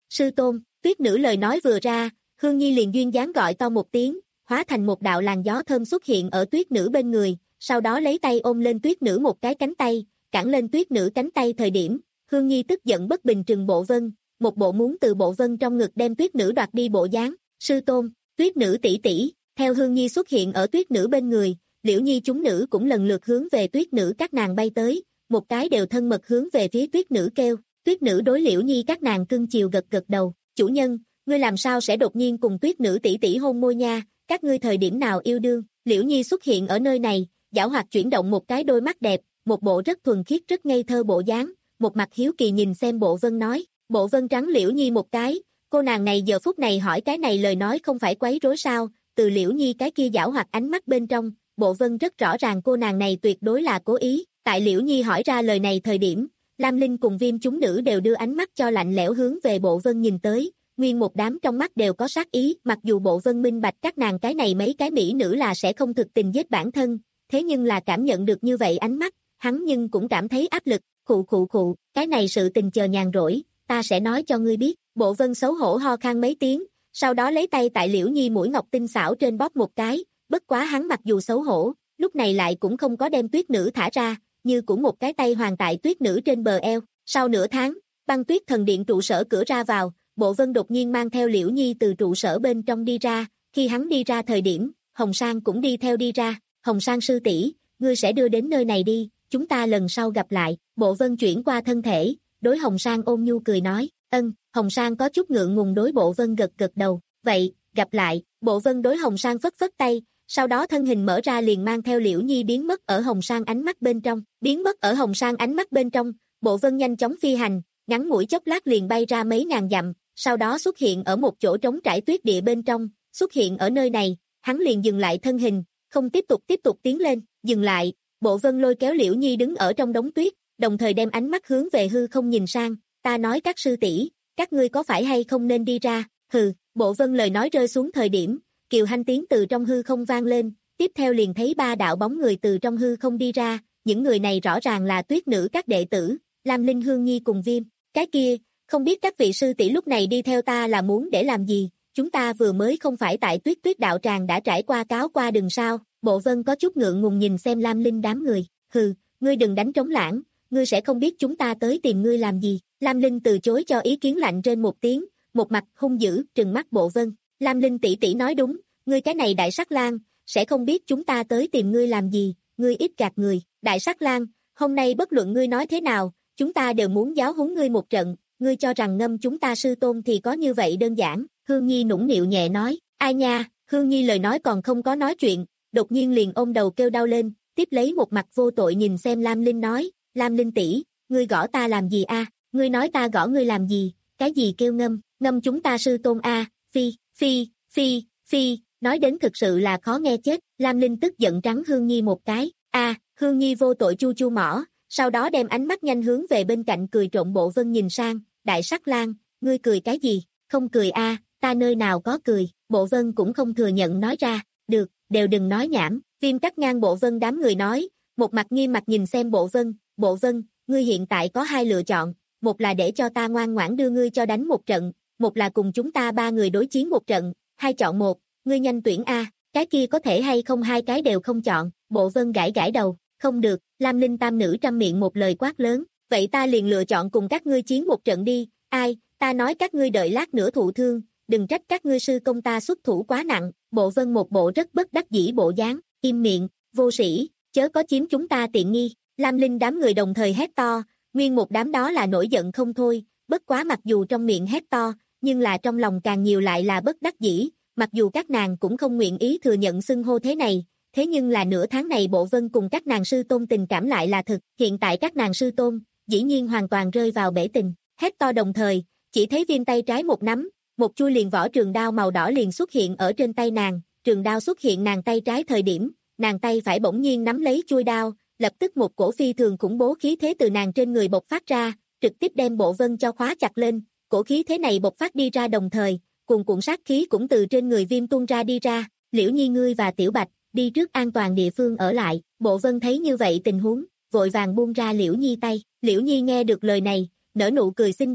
Sư tôn, tuyết nữ lời nói vừa ra, Hương Nhi liền duyên dáng gọi to một tiếng, hóa thành một đạo làn gió thơm xuất hiện ở tuyết nữ bên người, sau đó lấy tay ôm lên tuyết nữ một cái cánh tay, cản lên tuyết nữ cánh tay thời điểm, Hương Nhi tức giận bất bình trừng Bộ Vân, một bộ muốn từ Bộ Vân trong ngực đem tuyết nữ đoạt đi bộ dáng. Sư tôn, tuyết nữ tỷ tỷ, theo Hương Nhi xuất hiện ở tuyết nữ bên người, Liễu Nhi chúng nữ cũng lần lượt hướng về tuyết nữ các nàng bay tới, một cái đều thân mật hướng về phía tuyết nữ kêu. Tuyết nữ đối Liễu Nhi các nàng cưng chiều gật gật đầu, chủ nhân, ngươi làm sao sẽ đột nhiên cùng tuyết nữ tỷ tỷ hôn môi nha, các ngươi thời điểm nào yêu đương? Liễu Nhi xuất hiện ở nơi này, giảo hoạt chuyển động một cái đôi mắt đẹp, một bộ rất thuần khiết rất ngây thơ bộ dáng, một mặt hiếu kỳ nhìn xem Bộ Vân nói. Bộ Vân trắng Liễu Nhi một cái, cô nàng này giờ phút này hỏi cái này lời nói không phải quấy rối sao? Từ Liễu Nhi cái kia giảo hoạt ánh mắt bên trong, Bộ Vân rất rõ ràng cô nàng này tuyệt đối là cố ý. Tại Liễu Nhi hỏi ra lời này thời điểm, Lam Linh cùng Viêm chúng nữ đều đưa ánh mắt cho lạnh lẽo hướng về Bộ Vân nhìn tới, nguyên một đám trong mắt đều có sát ý, mặc dù Bộ Vân minh bạch các nàng cái này mấy cái mỹ nữ là sẽ không thực tình giết bản thân, thế nhưng là cảm nhận được như vậy ánh mắt, hắn nhưng cũng cảm thấy áp lực, khụ khụ khụ, cái này sự tình chờ nhàn rỗi, ta sẽ nói cho ngươi biết. Bộ Vân xấu hổ ho khan mấy tiếng, sau đó lấy tay tại Liễu Nhi mũi ngọc tinh xảo trên bóp một cái, bất quá hắn mặc dù xấu hổ, lúc này lại cũng không có đem tuyết nữ thả ra, như cũng một cái tay hoàn tại tuyết nữ trên bờ eo. Sau nửa tháng, Băng Tuyết Thần Điện trụ sở cửa ra vào, Bộ Vân đột nhiên mang theo Liễu Nhi từ trụ sở bên trong đi ra, khi hắn đi ra thời điểm, Hồng Sang cũng đi theo đi ra. Hồng Sang sư tỷ, ngươi sẽ đưa đến nơi này đi, chúng ta lần sau gặp lại. Bộ Vân chuyển qua thân thể, đối Hồng Sang ôn nhu cười nói. Ân. Hồng Sang có chút ngượng ngùng đối Bộ Vân gật gật đầu, vậy, gặp lại. Bộ Vân đối Hồng Sang phất phất tay, sau đó thân hình mở ra liền mang theo Liễu Nhi biến mất ở Hồng Sang ánh mắt bên trong, biến mất ở Hồng Sang ánh mắt bên trong, Bộ Vân nhanh chóng phi hành, ngắn ngủi chốc lát liền bay ra mấy ngàn dặm, sau đó xuất hiện ở một chỗ trống trải tuyết địa bên trong, xuất hiện ở nơi này, hắn liền dừng lại thân hình, không tiếp tục tiếp tục tiến lên, dừng lại, Bộ Vân lôi kéo Liễu Nhi đứng ở trong đống tuyết, đồng thời đem ánh mắt hướng về hư không nhìn sang, ta nói các sư tỷ, các ngươi có phải hay không nên đi ra? Hừ. Bộ Vân lời nói rơi xuống thời điểm, Kiều Hanh tiếng từ trong hư không vang lên, tiếp theo liền thấy ba đạo bóng người từ trong hư không đi ra, những người này rõ ràng là tuyết nữ các đệ tử, Lam Linh, Hương Nhi cùng Viêm. Cái kia, không biết các vị sư tỷ lúc này đi theo ta là muốn để làm gì? Chúng ta vừa mới không phải tại Tuyết Tuyết đạo tràng đã trải qua cáo qua đường sao? Bộ Vân có chút ngượng ngùng nhìn xem Lam Linh đám người, hừ, ngươi đừng đánh trống lãng, ngươi sẽ không biết chúng ta tới tìm ngươi làm gì. Lam Linh từ chối cho ý kiến lạnh trên một tiếng, một mặt hung dữ trừng mắt Bộ Vân. Lam Linh tỷ tỷ nói đúng, ngươi cái này Đại Sắc Lang, sẽ không biết chúng ta tới tìm ngươi làm gì, ngươi ít gạt người. Đại Sắc Lang, hôm nay bất luận ngươi nói thế nào, chúng ta đều muốn giáo huấn ngươi một trận, ngươi cho rằng ngâm chúng ta sư tôn thì có như vậy đơn giản. Hương Nhi nũng nịu nhẹ nói. Ai nha, Hương Nhi lời nói còn không có nói chuyện, đột nhiên liền ôm đầu kêu đau lên, tiếp lấy một mặt vô tội nhìn xem Lam Linh nói, Lam Linh tỷ, ngươi gõ ta làm gì a? Ngươi nói ta gõ ngươi làm gì? Cái gì kêu ngâm, ngâm chúng ta sư tôn a? Phi, phi, phi, phi, nói đến thực sự là khó nghe chết. Lam Linh tức giận trắng Hương Nhi một cái. A, Hương Nhi vô tội chu chu mỏ, sau đó đem ánh mắt nhanh hướng về bên cạnh cười trộn Bộ Vân nhìn sang, Đại Sắc Lang, ngươi cười cái gì? Không cười a, ta nơi nào có cười. Bộ Vân cũng không thừa nhận nói ra, được, đều đừng nói nhảm. Viêm cắt ngang Bộ Vân đám người nói, một mặt nghiêm mặt nhìn xem Bộ Vân, Bộ Vân, ngươi hiện tại có hai lựa chọn, một là để cho ta ngoan ngoãn đưa ngươi cho đánh một trận, một là cùng chúng ta ba người đối chiến một trận, hai chọn một, ngươi nhanh tuyển a. Cái kia có thể hay không hai cái đều không chọn? Bộ Vân gãi gãi đầu, không được. Lam Linh tam nữ trăm miệng một lời quát lớn, vậy ta liền lựa chọn cùng các ngươi chiến một trận đi. Ai, ta nói các ngươi đợi lát nữa thụ thương, đừng trách các ngươi sư công ta xuất thủ quá nặng. Bộ Vân một bộ rất bất đắc dĩ bộ dáng, im miệng, vô sĩ, chớ có chiếm chúng ta tiện nghi. Lam Linh đám người đồng thời hét to, nguyên một đám đó là nổi giận không thôi, bất quá mặc dù trong miệng hét to, nhưng là trong lòng càng nhiều lại là bất đắc dĩ, mặc dù các nàng cũng không nguyện ý thừa nhận xưng hô thế này, thế nhưng là nửa tháng này Bộ Vân cùng các nàng sư tôn tình cảm lại là thực, hiện tại các nàng sư tôn, dĩ nhiên hoàn toàn rơi vào bể tình, hét to đồng thời, chỉ thấy Viêm tay trái một nắm, một chui liền vỏ trường đao màu đỏ liền xuất hiện ở trên tay nàng, trường đao xuất hiện nàng tay trái thời điểm, nàng tay phải bỗng nhiên nắm lấy chui đao, lập tức một cổ phi thường khủng bố khí thế từ nàng trên người bộc phát ra, trực tiếp đem Bộ Vân cho khóa chặt lên, cổ khí thế này bộc phát đi ra đồng thời, cuồn cuộn sát khí cũng từ trên người Viêm tuôn ra đi ra. Liễu Nhi ngươi và Tiểu Bạch, đi trước an toàn địa phương ở lại. Bộ Vân thấy như vậy tình huống, vội vàng buông ra Liễu Nhi tay. Liễu Nhi nghe được lời này, nở nụ cười xinh đẹp,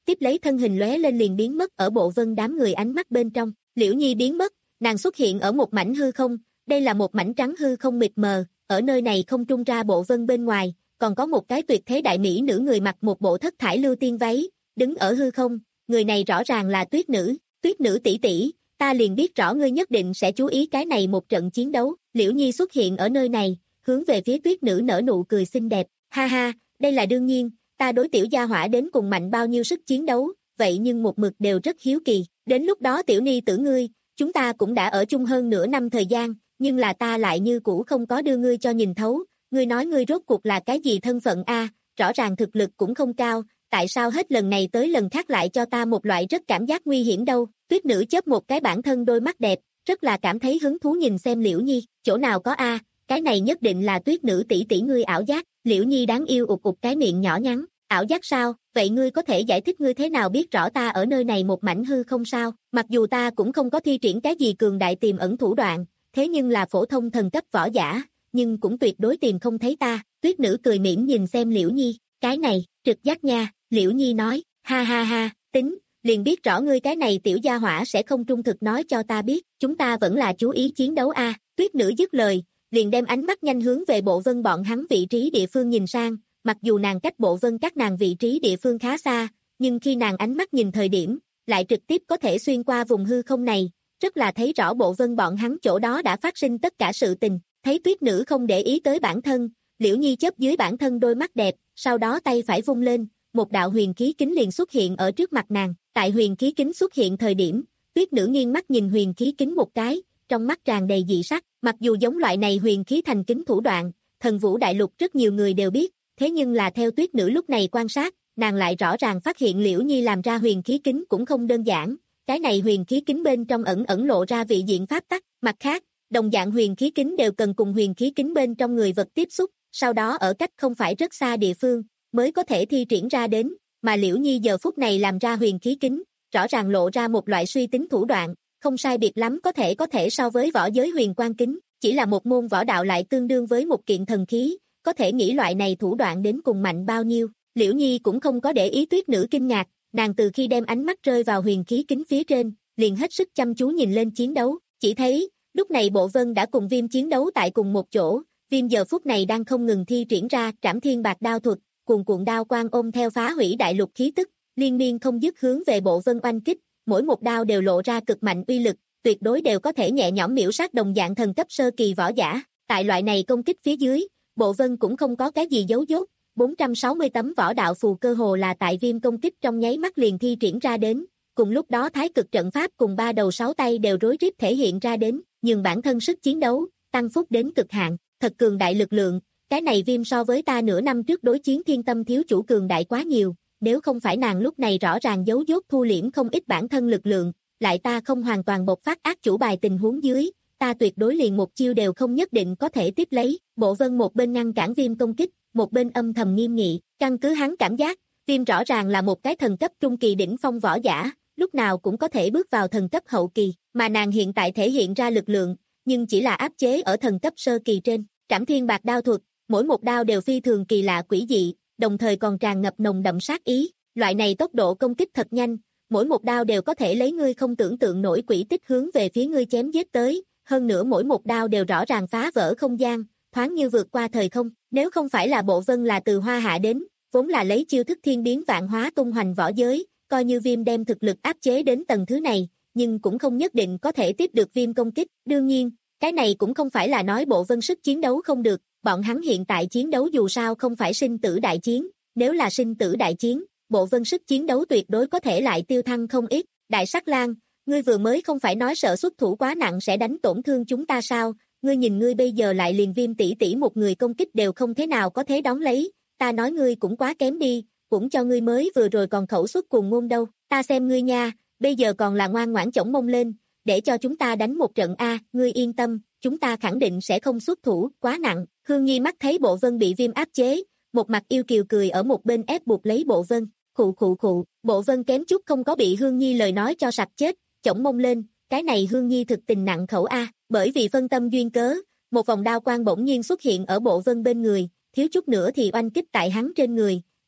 tiếp lấy thân hình lóe lên liền biến mất ở Bộ Vân đám người ánh mắt bên trong. Liễu Nhi biến mất, nàng xuất hiện ở một mảnh hư không, đây là một mảnh trắng hư không mịt mờ, ở nơi này không trung ra Bộ Vân bên ngoài, còn có một cái tuyệt thế đại mỹ nữ người mặc một bộ thất thải lưu tiên váy, đứng ở hư không, người này rõ ràng là Tuyết Nữ, Tuyết Nữ tỷ tỷ, ta liền biết rõ ngươi nhất định sẽ chú ý cái này một trận chiến đấu. Liễu Nhi xuất hiện ở nơi này, hướng về phía Tuyết Nữ nở nụ cười xinh đẹp, ha ha, đây là đương nhiên, ta đối tiểu gia hỏa đến cùng mạnh bao nhiêu sức chiến đấu, vậy nhưng một mực đều rất hiếu kỳ, đến lúc đó tiểu ni tử ngươi, chúng ta cũng đã ở chung hơn nửa năm thời gian, nhưng là ta lại như cũ không có đưa ngươi cho nhìn thấu, ngươi nói ngươi rốt cuộc là cái gì thân phận a, rõ ràng thực lực cũng không cao, tại sao hết lần này tới lần khác lại cho ta một loại rất cảm giác nguy hiểm đâu. Tuyết Nữ chớp một cái bản thân đôi mắt đẹp, rất là cảm thấy hứng thú nhìn xem Liễu Nhi, chỗ nào có a, cái này nhất định là Tuyết Nữ tỷ tỷ ngươi ảo giác. Liễu Nhi đáng yêu ụt ụt cái miệng nhỏ nhắn, ảo giác sao, vậy ngươi có thể giải thích ngươi thế nào biết rõ ta ở nơi này một mảnh hư không sao, mặc dù ta cũng không có thi triển cái gì cường đại tiềm ẩn thủ đoạn, thế nhưng là phổ thông thần cấp võ giả, nhưng cũng tuyệt đối tìm không thấy ta. Tuyết Nữ cười mỉm nhìn xem Liễu Nhi, cái này, trực giác nha. Liễu Nhi nói, ha ha ha, tính, liền biết rõ ngươi cái này tiểu gia hỏa sẽ không trung thực nói cho ta biết, chúng ta vẫn là chú ý chiến đấu a. Tuyết Nữ dứt lời, liền đem ánh mắt nhanh hướng về Bộ Vân bọn hắn vị trí địa phương nhìn sang, mặc dù nàng cách Bộ Vân các nàng vị trí địa phương khá xa, nhưng khi nàng ánh mắt nhìn thời điểm, lại trực tiếp có thể xuyên qua vùng hư không này, rất là thấy rõ Bộ Vân bọn hắn chỗ đó đã phát sinh tất cả sự tình. Thấy Tuyết Nữ không để ý tới bản thân, Liễu Nhi chớp dưới bản thân đôi mắt đẹp, sau đó tay phải vung lên, một đạo huyền khí kính liền xuất hiện ở trước mặt nàng. Tại huyền khí kính xuất hiện thời điểm, Tuyết Nữ nghiêng mắt nhìn huyền khí kính một cái, trong mắt tràn đầy dị sắc, mặc dù giống loại này huyền khí thành kính thủ đoạn, Thần Vũ Đại Lục rất nhiều người đều biết, thế nhưng là theo Tuyết Nữ lúc này quan sát, nàng lại rõ ràng phát hiện Liễu Nhi làm ra huyền khí kính cũng không đơn giản, cái này huyền khí kính bên trong ẩn ẩn lộ ra vị diện pháp tắc, mặt khác, đồng dạng huyền khí kính đều cần cùng huyền khí kính bên trong người vật tiếp xúc, sau đó ở cách không phải rất xa địa phương, mới có thể thi triển ra đến, mà Liễu Nhi giờ phút này làm ra huyền khí kính, rõ ràng lộ ra một loại suy tính thủ đoạn, không sai biệt lắm có thể có thể so với võ giới huyền quang kính, chỉ là một môn võ đạo lại tương đương với một kiện thần khí, có thể nghĩ loại này thủ đoạn đến cùng mạnh bao nhiêu. Liễu Nhi cũng không có để ý Tuyết Nữ kinh ngạc, nàng từ khi đem ánh mắt rơi vào huyền khí kính phía trên, liền hết sức chăm chú nhìn lên chiến đấu, chỉ thấy, lúc này Bộ Vân đã cùng Viêm chiến đấu tại cùng một chỗ, Viêm giờ phút này đang không ngừng thi triển ra Trảm Thiên Bạc Đao thuật, cuồn cuộn đao quang ôm theo phá hủy đại lục khí tức, liên miên không dứt hướng về Bộ Vân oanh kích, mỗi một đao đều lộ ra cực mạnh uy lực, tuyệt đối đều có thể nhẹ nhõm miểu sát đồng dạng thần cấp sơ kỳ võ giả. Tại loại này công kích phía dưới, Bộ Vân cũng không có cái gì giấu dốt, bốn trăm sáu mươi tấm võ đạo phù cơ hồ là tại Viêm công kích trong nháy mắt liền thi triển ra đến, cùng lúc đó Thái Cực trận pháp cùng ba đầu sáu tay đều rối rít thể hiện ra đến, nhưng bản thân sức chiến đấu tăng phúc đến cực hạn, thật cường đại lực lượng, cái này Viêm so với ta nửa năm trước đối chiến Thiên Tâm thiếu chủ cường đại quá nhiều, nếu không phải nàng lúc này rõ ràng giấu dốt thu liễm không ít bản thân lực lượng, lại ta không hoàn toàn bộc phát ác chủ bài tình huống dưới, ta tuyệt đối liền một chiêu đều không nhất định có thể tiếp lấy. Bộ Vân một bên ngăn cản Viêm công kích, một bên âm thầm nghiêm nghị, căn cứ hắn cảm giác, Viêm rõ ràng là một cái thần cấp trung kỳ đỉnh phong võ giả, lúc nào cũng có thể bước vào thần cấp hậu kỳ, mà nàng hiện tại thể hiện ra lực lượng, nhưng chỉ là áp chế ở thần cấp sơ kỳ trên. Trảm Thiên Bạc Đao thuật, mỗi một đao đều phi thường kỳ lạ quỷ dị, đồng thời còn tràn ngập nồng đậm sát ý, loại này tốc độ công kích thật nhanh, mỗi một đao đều có thể lấy ngươi không tưởng tượng nổi quỷ tích hướng về phía ngươi chém giết tới, hơn nữa mỗi một đao đều rõ ràng phá vỡ không gian, thoáng như vượt qua thời không, nếu không phải là Bộ Vân là từ Hoa Hạ đến, vốn là lấy chiêu thức thiên biến vạn hóa tung hoành võ giới, coi như Viêm đem thực lực áp chế đến tầng thứ này, nhưng cũng không nhất định có thể tiếp được Viêm công kích, đương nhiên, cái này cũng không phải là nói Bộ Vân sức chiến đấu không được, bọn hắn hiện tại chiến đấu dù sao không phải sinh tử đại chiến, nếu là sinh tử đại chiến, Bộ Vân sức chiến đấu tuyệt đối có thể lại tiêu thăng không ít. Đại Sắc Lang, ngươi vừa mới không phải nói sợ xuất thủ quá nặng sẽ đánh tổn thương chúng ta sao, ngươi nhìn ngươi bây giờ lại liền Viêm tỷ tỷ một người công kích đều không thế nào có thế đón lấy, ta nói ngươi cũng quá kém đi, cũng cho ngươi mới vừa rồi còn khẩu suất cuồng ngôn đâu, ta xem ngươi nha, bây giờ còn là ngoan ngoãn chổng mông lên, để cho chúng ta đánh một trận a, ngươi yên tâm, chúng ta khẳng định sẽ không xuất thủ quá nặng. Hương Nhi mắt thấy Bộ Vân bị Viêm áp chế, một mặt yêu kiều cười ở một bên ép buộc lấy Bộ Vân, khụ khụ khụ, Bộ Vân kém chút không có bị Hương Nhi lời nói cho sặc chết, chổng mông lên, cái này Hương Nhi thực tình nặng khẩu a, bởi vì phân tâm duyên cớ, một vòng đao quang bỗng nhiên xuất hiện ở Bộ Vân bên người, thiếu chút nữa thì oanh kích tại hắn trên người,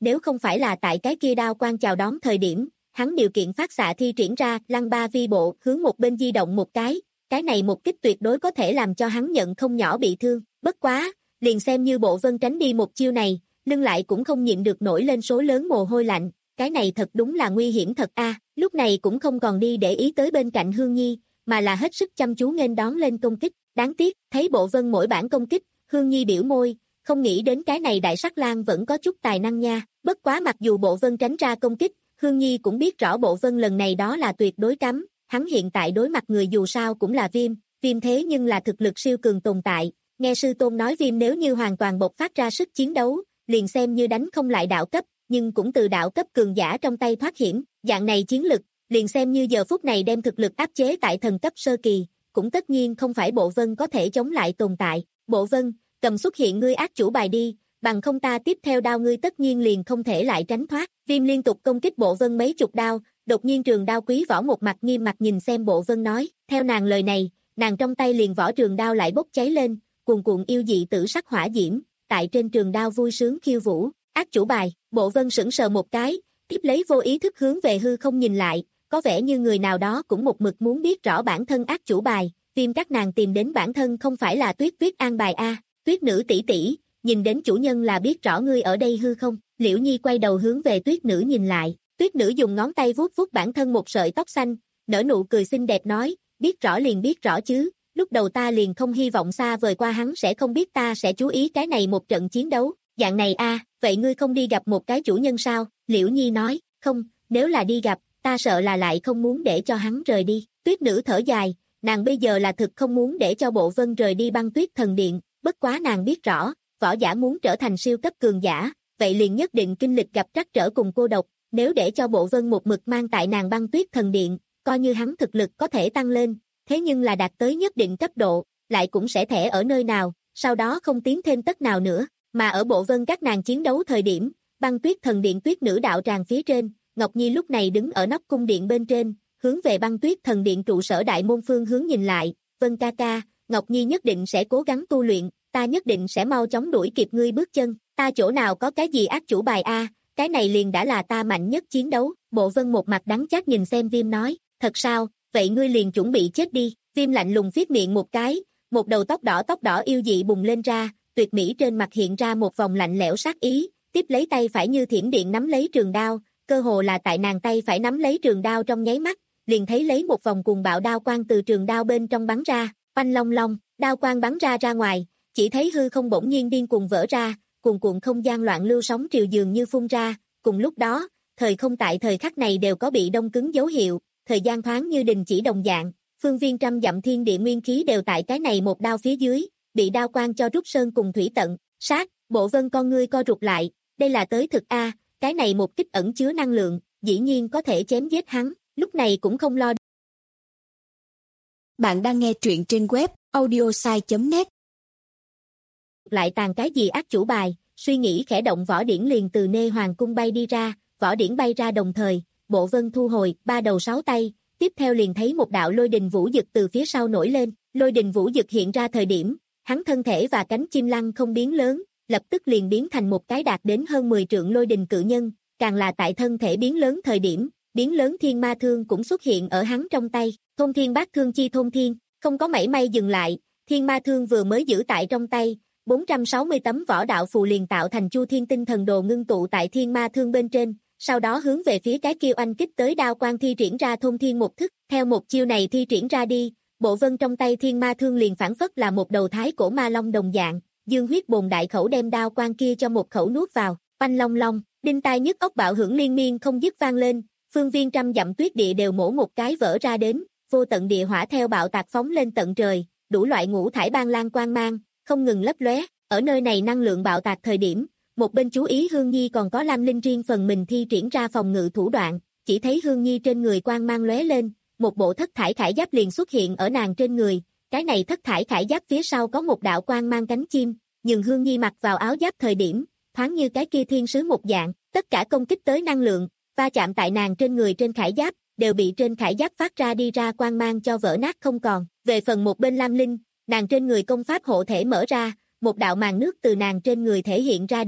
nếu không phải là tại cái kia đao quang chào đón thời điểm, hắn điều kiện phát xạ thi triển ra lăng ba vi bộ hướng một bên di động một cái, cái này một kích tuyệt đối có thể làm cho hắn nhận không nhỏ bị thương, bất quá, liền xem như Bộ Vân tránh đi một chiêu này, lưng lại cũng không nhịn được nổi lên số lớn mồ hôi lạnh, cái này thật đúng là nguy hiểm thật a. Lúc này cũng không còn đi để ý tới bên cạnh Hương Nhi, mà là hết sức chăm chú nghênh đón lên công kích, đáng tiếc, thấy Bộ Vân mỗi bản công kích, Hương Nhi biểu môi, không nghĩ đến cái này đại sắc lang vẫn có chút tài năng nha, bất quá mặc dù Bộ Vân tránh ra công kích, Hương Nhi cũng biết rõ Bộ Vân lần này đó là tuyệt đối cấm, hắn hiện tại đối mặt người dù sao cũng là Viêm, Viêm thế nhưng là thực lực siêu cường tồn tại, nghe sư tôn nói Viêm nếu như hoàn toàn bộc phát ra sức chiến đấu, liền xem như đánh không lại đạo cấp, nhưng cũng từ đạo cấp cường giả trong tay thoát hiểm, dạng này chiến lực, liền xem như giờ phút này đem thực lực áp chế tại thần cấp sơ kỳ, cũng tất nhiên không phải Bộ Vân có thể chống lại tồn tại. Bộ Vân, cầm xuất hiện ngươi ác chủ bài đi, bằng không ta tiếp theo đao ngươi tất nhiên liền không thể lại tránh thoát. Viêm liên tục công kích Bộ Vân mấy chục đao, đột nhiên trường đao quý võ một mặt nghiêm mặt nhìn xem Bộ Vân nói, theo nàng lời này, nàng trong tay liền vỏ trường đao lại bốc cháy lên, cuồn cuộn yêu dị tử sắc hỏa diễm, tại trên trường đao vui sướng khiêu vũ, ác chủ bài. Bộ Vân sững sờ một cái, tiếp lấy vô ý thức hướng về hư không nhìn lại, có vẻ như người nào đó cũng một mực muốn biết rõ bản thân ác chủ bài, Viêm các nàng tìm đến bản thân không phải là Tuyết Tuyết an bài a, Tuyết nữ tỷ tỷ, nhìn đến chủ nhân là biết rõ ngươi ở đây hư không? Liễu Nhi quay đầu hướng về Tuyết nữ nhìn lại, Tuyết nữ dùng ngón tay vuốt vuốt bản thân một sợi tóc xanh, nở nụ cười xinh đẹp nói, biết rõ liền biết rõ chứ, lúc đầu ta liền không hy vọng xa vời qua hắn sẽ không biết ta sẽ chú ý cái này một trận chiến đấu, dạng này a, vậy ngươi không đi gặp một cái chủ nhân sao? Liễu Nhi nói, không, nếu là đi gặp, ta sợ là lại không muốn để cho hắn rời đi. Tuyết nữ thở dài, nàng bây giờ là thực không muốn để cho Bộ Vân rời đi Băng Tuyết Thần Điện, bất quá nàng biết rõ, võ giả muốn trở thành siêu cấp cường giả, vậy liền nhất định kinh lịch gặp trắc trở cùng cô độc, nếu để cho Bộ Vân một mực mang tại nàng Băng Tuyết Thần Điện, coi như hắn thực lực có thể tăng lên, thế nhưng là đạt tới nhất định cấp độ, lại cũng sẽ thẻ ở nơi nào, sau đó không tiến thêm tất nào nữa, mà ở Bộ Vân các nàng chiến đấu thời điểm, Băng Tuyết Thần Điện Tuyết nữ đạo tràng phía trên, Ngọc Nhi lúc này đứng ở nóc cung điện bên trên, hướng về Băng Tuyết Thần Điện trụ sở đại môn phương hướng nhìn lại, Vân ca ca, Ngọc Nhi nhất định sẽ cố gắng tu luyện, ta nhất định sẽ mau chóng đuổi kịp ngươi bước chân, ta chỗ nào có cái gì ác chủ bài a, cái này liền đã là ta mạnh nhất chiến đấu. Bộ Vân một mặt đắng chát nhìn xem Viêm nói, thật sao, vậy ngươi liền chuẩn bị chết đi. Viêm lạnh lùng phiết miệng một cái, một đầu tóc đỏ tóc đỏ yêu dị bùng lên ra, tuyệt mỹ trên mặt hiện ra một vòng lạnh lẽo sát ý, tiếp lấy tay phải như thiểm điện nắm lấy trường đao, cơ hồ là tại nàng tay phải nắm lấy trường đao trong nháy mắt, liền thấy lấy một vòng cuồng bạo đao quang từ trường đao bên trong bắn ra, oanh long long, đao quang bắn ra ra ngoài, chỉ thấy hư không bỗng nhiên điên cuồng vỡ ra, cuồn cuộn không gian loạn lưu sóng triều dường như phun ra, cùng lúc đó, thời không tại thời khắc này đều có bị đông cứng dấu hiệu, thời gian thoáng như đình chỉ đồng dạng, phương viên trăm dặm thiên địa nguyên khí đều tại cái này một đao phía dưới, bị đao quang cho rút sơn cùng thủy tận, sát. Bộ Vân con ngươi co rụt lại, đây là tới thực a, cái này một kích ẩn chứa năng lượng, dĩ nhiên có thể chém giết hắn, lúc này cũng không lo. Bạn đang nghe truyện trên web audiosai chấm net. Lại tàn cái gì ác chủ bài, suy nghĩ khẽ động võ điển liền từ nê hoàng cung bay đi ra, võ điển bay ra đồng thời, Bộ Vân thu hồi, ba đầu sáu tay, tiếp theo liền thấy một đạo lôi đình vũ dực từ phía sau nổi lên, lôi đình vũ dực hiện ra thời điểm, hắn thân thể và cánh chim lăng không biến lớn, lập tức liền biến thành một cái đạt đến hơn mười trượng lôi đình cự nhân, càng là tại thân thể biến lớn thời điểm, biến lớn thiên ma thương cũng xuất hiện ở hắn trong tay, thôn thiên bát thương chi thôn thiên, không có mảy may dừng lại, thiên ma thương vừa mới giữ tại trong tay, bốn trăm sáu mươi tấm võ đạo phù liền tạo thành chu thiên tinh thần đồ ngưng tụ tại thiên ma thương bên trên, sau đó hướng về phía cái kia oanh kích tới đao quang thi triển ra thôn thiên một thức, theo một chiêu này thi triển ra đi, Bộ Vân trong tay thiên ma thương liền phản phất là một đầu thái cổ ma long đồng dạng, dương huyết bồn đại khẩu đem đao quang kia cho một khẩu nuốt vào, oanh long long, đinh tai nhức óc bạo hưởng liên miên không dứt vang lên, phương viên trăm dặm tuyết địa đều mổ một cái vỡ ra đến, vô tận địa hỏa theo bạo tạc phóng lên tận trời, đủ loại ngũ thải ban lan quang mang, không ngừng lấp lóe, ở nơi này năng lượng bạo tạc thời điểm, một bên chú ý Hương Nhi còn có Lam Linh riêng phần mình thi triển ra phòng ngự thủ đoạn, chỉ thấy Hương Nhi trên người quang mang lóe lên, một bộ thất thải khải giáp liền xuất hiện ở nàng trên người, cái này thất thải khải giáp phía sau có một đạo quang mang cánh chim, nhưng Hương Nhi mặc vào áo giáp thời điểm, thoáng như cái kia thiên sứ một dạng, tất cả công kích tới năng lượng, va chạm tại nàng trên người trên khải giáp, đều bị trên khải giáp phát ra đi ra quang mang cho vỡ nát không còn. Về phần một bên Lam Linh, nàng trên người công pháp hộ thể mở ra, một đạo màn nước từ nàng trên người thể hiện ra đến,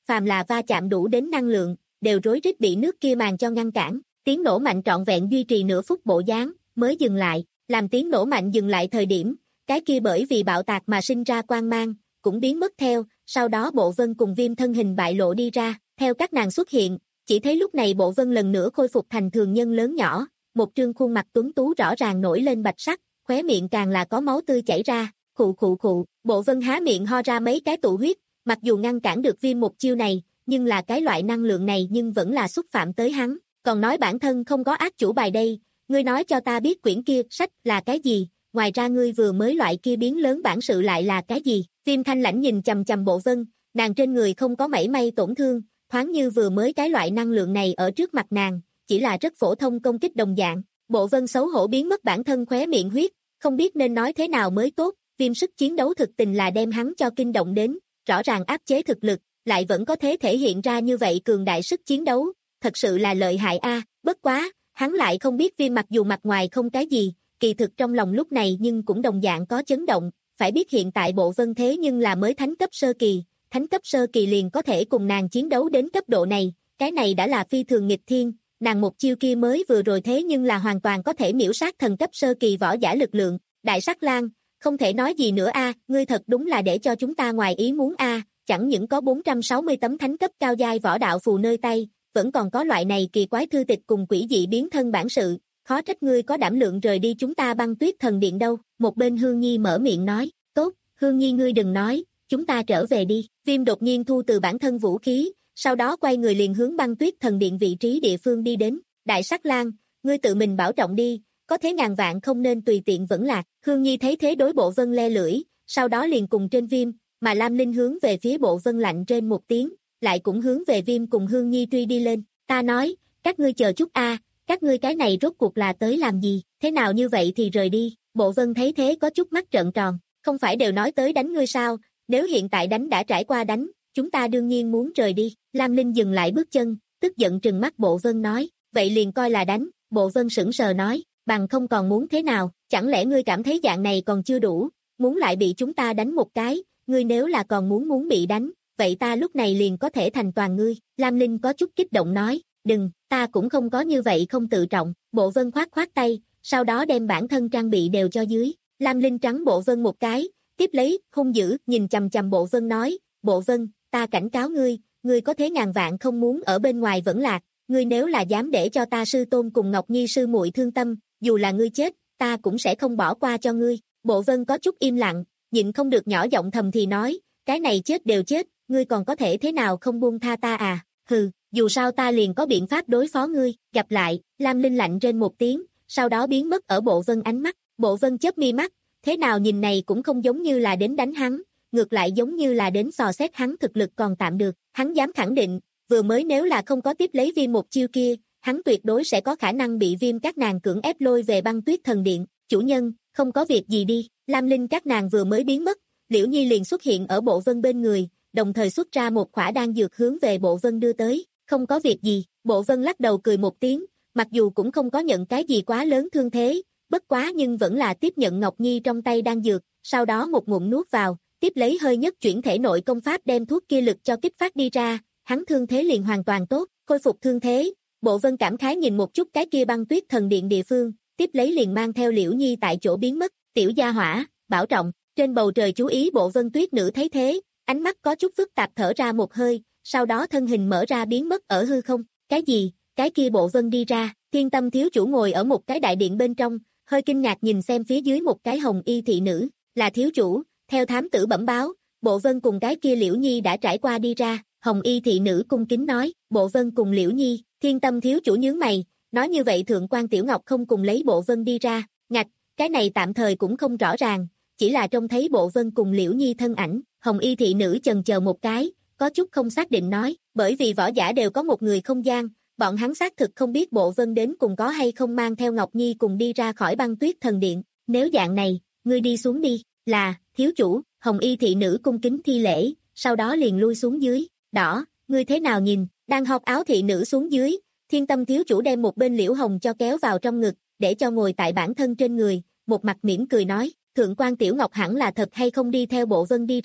phàm là va chạm đủ đến năng lượng, đều rối rít bị nước kia màn cho ngăn cản. Tiếng nổ mạnh trọn vẹn duy trì nửa phút bộ dáng, mới dừng lại. Làm tiếng nổ mạnh dừng lại thời điểm, cái kia bởi vì bạo tạc mà sinh ra quang mang, cũng biến mất theo, sau đó Bộ Vân cùng Viêm thân hình bại lộ đi ra, theo các nàng xuất hiện, chỉ thấy lúc này Bộ Vân lần nữa khôi phục thành thường nhân lớn nhỏ, một trương khuôn mặt tuấn tú rõ ràng nổi lên bạch sắc, khóe miệng càng là có máu tươi chảy ra, khụ khụ khụ, Bộ Vân há miệng ho ra mấy cái tụ huyết, mặc dù ngăn cản được Viêm một chiêu này, nhưng là cái loại năng lượng này nhưng vẫn là xúc phạm tới hắn, còn nói bản thân không có ác chủ bài đây, ngươi nói cho ta biết quyển kia sách là cái gì, ngoài ra ngươi vừa mới loại kia biến lớn bản sự lại là cái gì? Viêm thanh lãnh nhìn chầm chầm Bộ Vân, nàng trên người không có mảy may tổn thương, thoáng như vừa mới cái loại năng lượng này ở trước mặt nàng, chỉ là rất phổ thông công kích đồng dạng. Bộ Vân xấu hổ biến mất bản thân khóe miệng huyết, không biết nên nói thế nào mới tốt, Viêm sức chiến đấu thực tình là đem hắn cho kinh động đến, rõ ràng áp chế thực lực, lại vẫn có thể thể hiện ra như vậy cường đại sức chiến đấu, thật sự là lợi hại a, bất quá, hắn lại không biết Viêm mặc dù mặt ngoài không cái gì, kỳ thực trong lòng lúc này nhưng cũng đồng dạng có chấn động, phải biết hiện tại Bộ Vân thế nhưng là mới thánh cấp sơ kỳ, thánh cấp sơ kỳ liền có thể cùng nàng chiến đấu đến cấp độ này, cái này đã là phi thường nghịch thiên, nàng một chiêu kia mới vừa rồi thế nhưng là hoàn toàn có thể miễu sát thần cấp sơ kỳ võ giả lực lượng, Đại Sắc Lang, không thể nói gì nữa a, ngươi thật đúng là để cho chúng ta ngoài ý muốn a, chẳng những có bốn trăm sáu mươi tấm thánh cấp cao giai võ đạo phù nơi tay, vẫn còn có loại này kỳ quái thư tịch cùng quỷ dị biến thân bản sự. Khó trách ngươi có đảm lượng rời đi chúng ta Băng Tuyết Thần Điện đâu, một bên Hương Nhi mở miệng nói, tốt, Hương Nhi ngươi đừng nói, chúng ta trở về đi, Viêm đột nhiên thu từ bản thân vũ khí, sau đó quay người liền hướng Băng Tuyết Thần Điện vị trí địa phương đi đến, Đại Sắc Lang, ngươi tự mình bảo trọng đi, có thế ngàn vạn không nên tùy tiện vẫn lạc, Hương Nhi thấy thế đối Bộ Vân le lưỡi, sau đó liền cùng trên Viêm, mà Lam Linh hướng về phía Bộ Vân lạnh trên một tiếng, lại cũng hướng về Viêm cùng Hương Nhi truy đi lên, ta nói, các ngươi chờ chút a. Các ngươi cái này rốt cuộc là tới làm gì, thế nào như vậy thì rời đi, Bộ Vân thấy thế có chút mắt trợn tròn, không phải đều nói tới đánh ngươi sao, nếu hiện tại đánh đã trải qua đánh, chúng ta đương nhiên muốn rời đi, Lam Linh dừng lại bước chân, tức giận trừng mắt Bộ Vân nói, vậy liền coi là đánh, Bộ Vân sững sờ nói, bằng không còn muốn thế nào, chẳng lẽ ngươi cảm thấy dạng này còn chưa đủ, muốn lại bị chúng ta đánh một cái, ngươi nếu là còn muốn muốn bị đánh, vậy ta lúc này liền có thể thành toàn ngươi, Lam Linh có chút kích động nói, đừng, ta cũng không có như vậy không tự trọng, Bộ Vân khoát khoát tay, sau đó đem bản thân trang bị đều cho dưới, Lam Linh trắng Bộ Vân một cái, tiếp lấy, hung dữ, nhìn chầm chầm Bộ Vân nói, Bộ Vân, ta cảnh cáo ngươi, ngươi có thế ngàn vạn không muốn ở bên ngoài vẫn lạc, ngươi nếu là dám để cho ta sư tôn cùng Ngọc Nhi sư muội thương tâm, dù là ngươi chết, ta cũng sẽ không bỏ qua cho ngươi, Bộ Vân có chút im lặng, nhịn không được nhỏ giọng thầm thì nói, cái này chết đều chết, ngươi còn có thể thế nào không buông tha ta à, hừ. Dù sao ta liền có biện pháp đối phó ngươi, gặp lại, Lam Linh lạnh trên một tiếng, sau đó biến mất ở Bộ Vân ánh mắt, Bộ Vân chớp mi mắt, thế nào nhìn này cũng không giống như là đến đánh hắn, ngược lại giống như là đến dò xét hắn thực lực còn tạm được, hắn dám khẳng định, vừa mới nếu là không có tiếp lấy Viêm một chiêu kia, hắn tuyệt đối sẽ có khả năng bị Viêm các nàng cưỡng ép lôi về Băng Tuyết Thần Điện, chủ nhân, không có việc gì đi, Lam Linh các nàng vừa mới biến mất, Liễu Nhi liền xuất hiện ở Bộ Vân bên người, đồng thời xuất ra một khỏa đan dược hướng về Bộ Vân đưa tới. Không có việc gì, Bộ Vân lắc đầu cười một tiếng, mặc dù cũng không có nhận cái gì quá lớn thương thế, bất quá nhưng vẫn là tiếp nhận Ngọc Nhi trong tay đan dược, sau đó một ngụm nuốt vào, tiếp lấy hơi nhất chuyển thể nội công pháp đem thuốc kia lực cho kích phát đi ra, hắn thương thế liền hoàn toàn tốt, khôi phục thương thế, Bộ Vân cảm khái nhìn một chút cái kia Băng Tuyết Thần Điện địa phương, tiếp lấy liền mang theo Liễu Nhi tại chỗ biến mất, tiểu gia hỏa, bảo trọng, trên bầu trời chú ý Bộ Vân Tuyết nữ thấy thế, ánh mắt có chút phức tạp thở ra một hơi, sau đó thân hình mở ra biến mất ở hư không, cái gì, cái kia Bộ Vân đi ra, Thiên Tâm thiếu chủ ngồi ở một cái đại điện bên trong, hơi kinh ngạc nhìn xem phía dưới một cái hồng y thị nữ, là thiếu chủ, theo thám tử bẩm báo, Bộ Vân cùng cái kia Liễu Nhi đã trải qua đi ra, hồng y thị nữ cung kính nói, Bộ Vân cùng Liễu Nhi, Thiên Tâm thiếu chủ nhướng mày, nói như vậy Thượng quan Tiểu Ngọc không cùng lấy Bộ Vân đi ra, ngạch, cái này tạm thời cũng không rõ ràng, chỉ là trông thấy Bộ Vân cùng Liễu Nhi thân ảnh, hồng y thị nữ chần chờ một cái, có chút không xác định nói, bởi vì võ giả đều có một người không gian, bọn hắn xác thực không biết Bộ Vân đến cùng có hay không mang theo Ngọc Nhi cùng đi ra khỏi Băng Tuyết Thần Điện, nếu dạng này, ngươi đi xuống đi, là, thiếu chủ, hồng y thị nữ cung kính thi lễ, sau đó liền lui xuống dưới, đỏ, ngươi thế nào nhìn, đang học áo thị nữ xuống dưới, Thiên Tâm thiếu chủ đem một bên Liễu Hồng cho kéo vào trong ngực, để cho ngồi tại bản thân trên người, một mặt mỉm cười nói, Thượng quan Tiểu Ngọc hẳn là thật hay không đi theo Bộ Vân đi ra,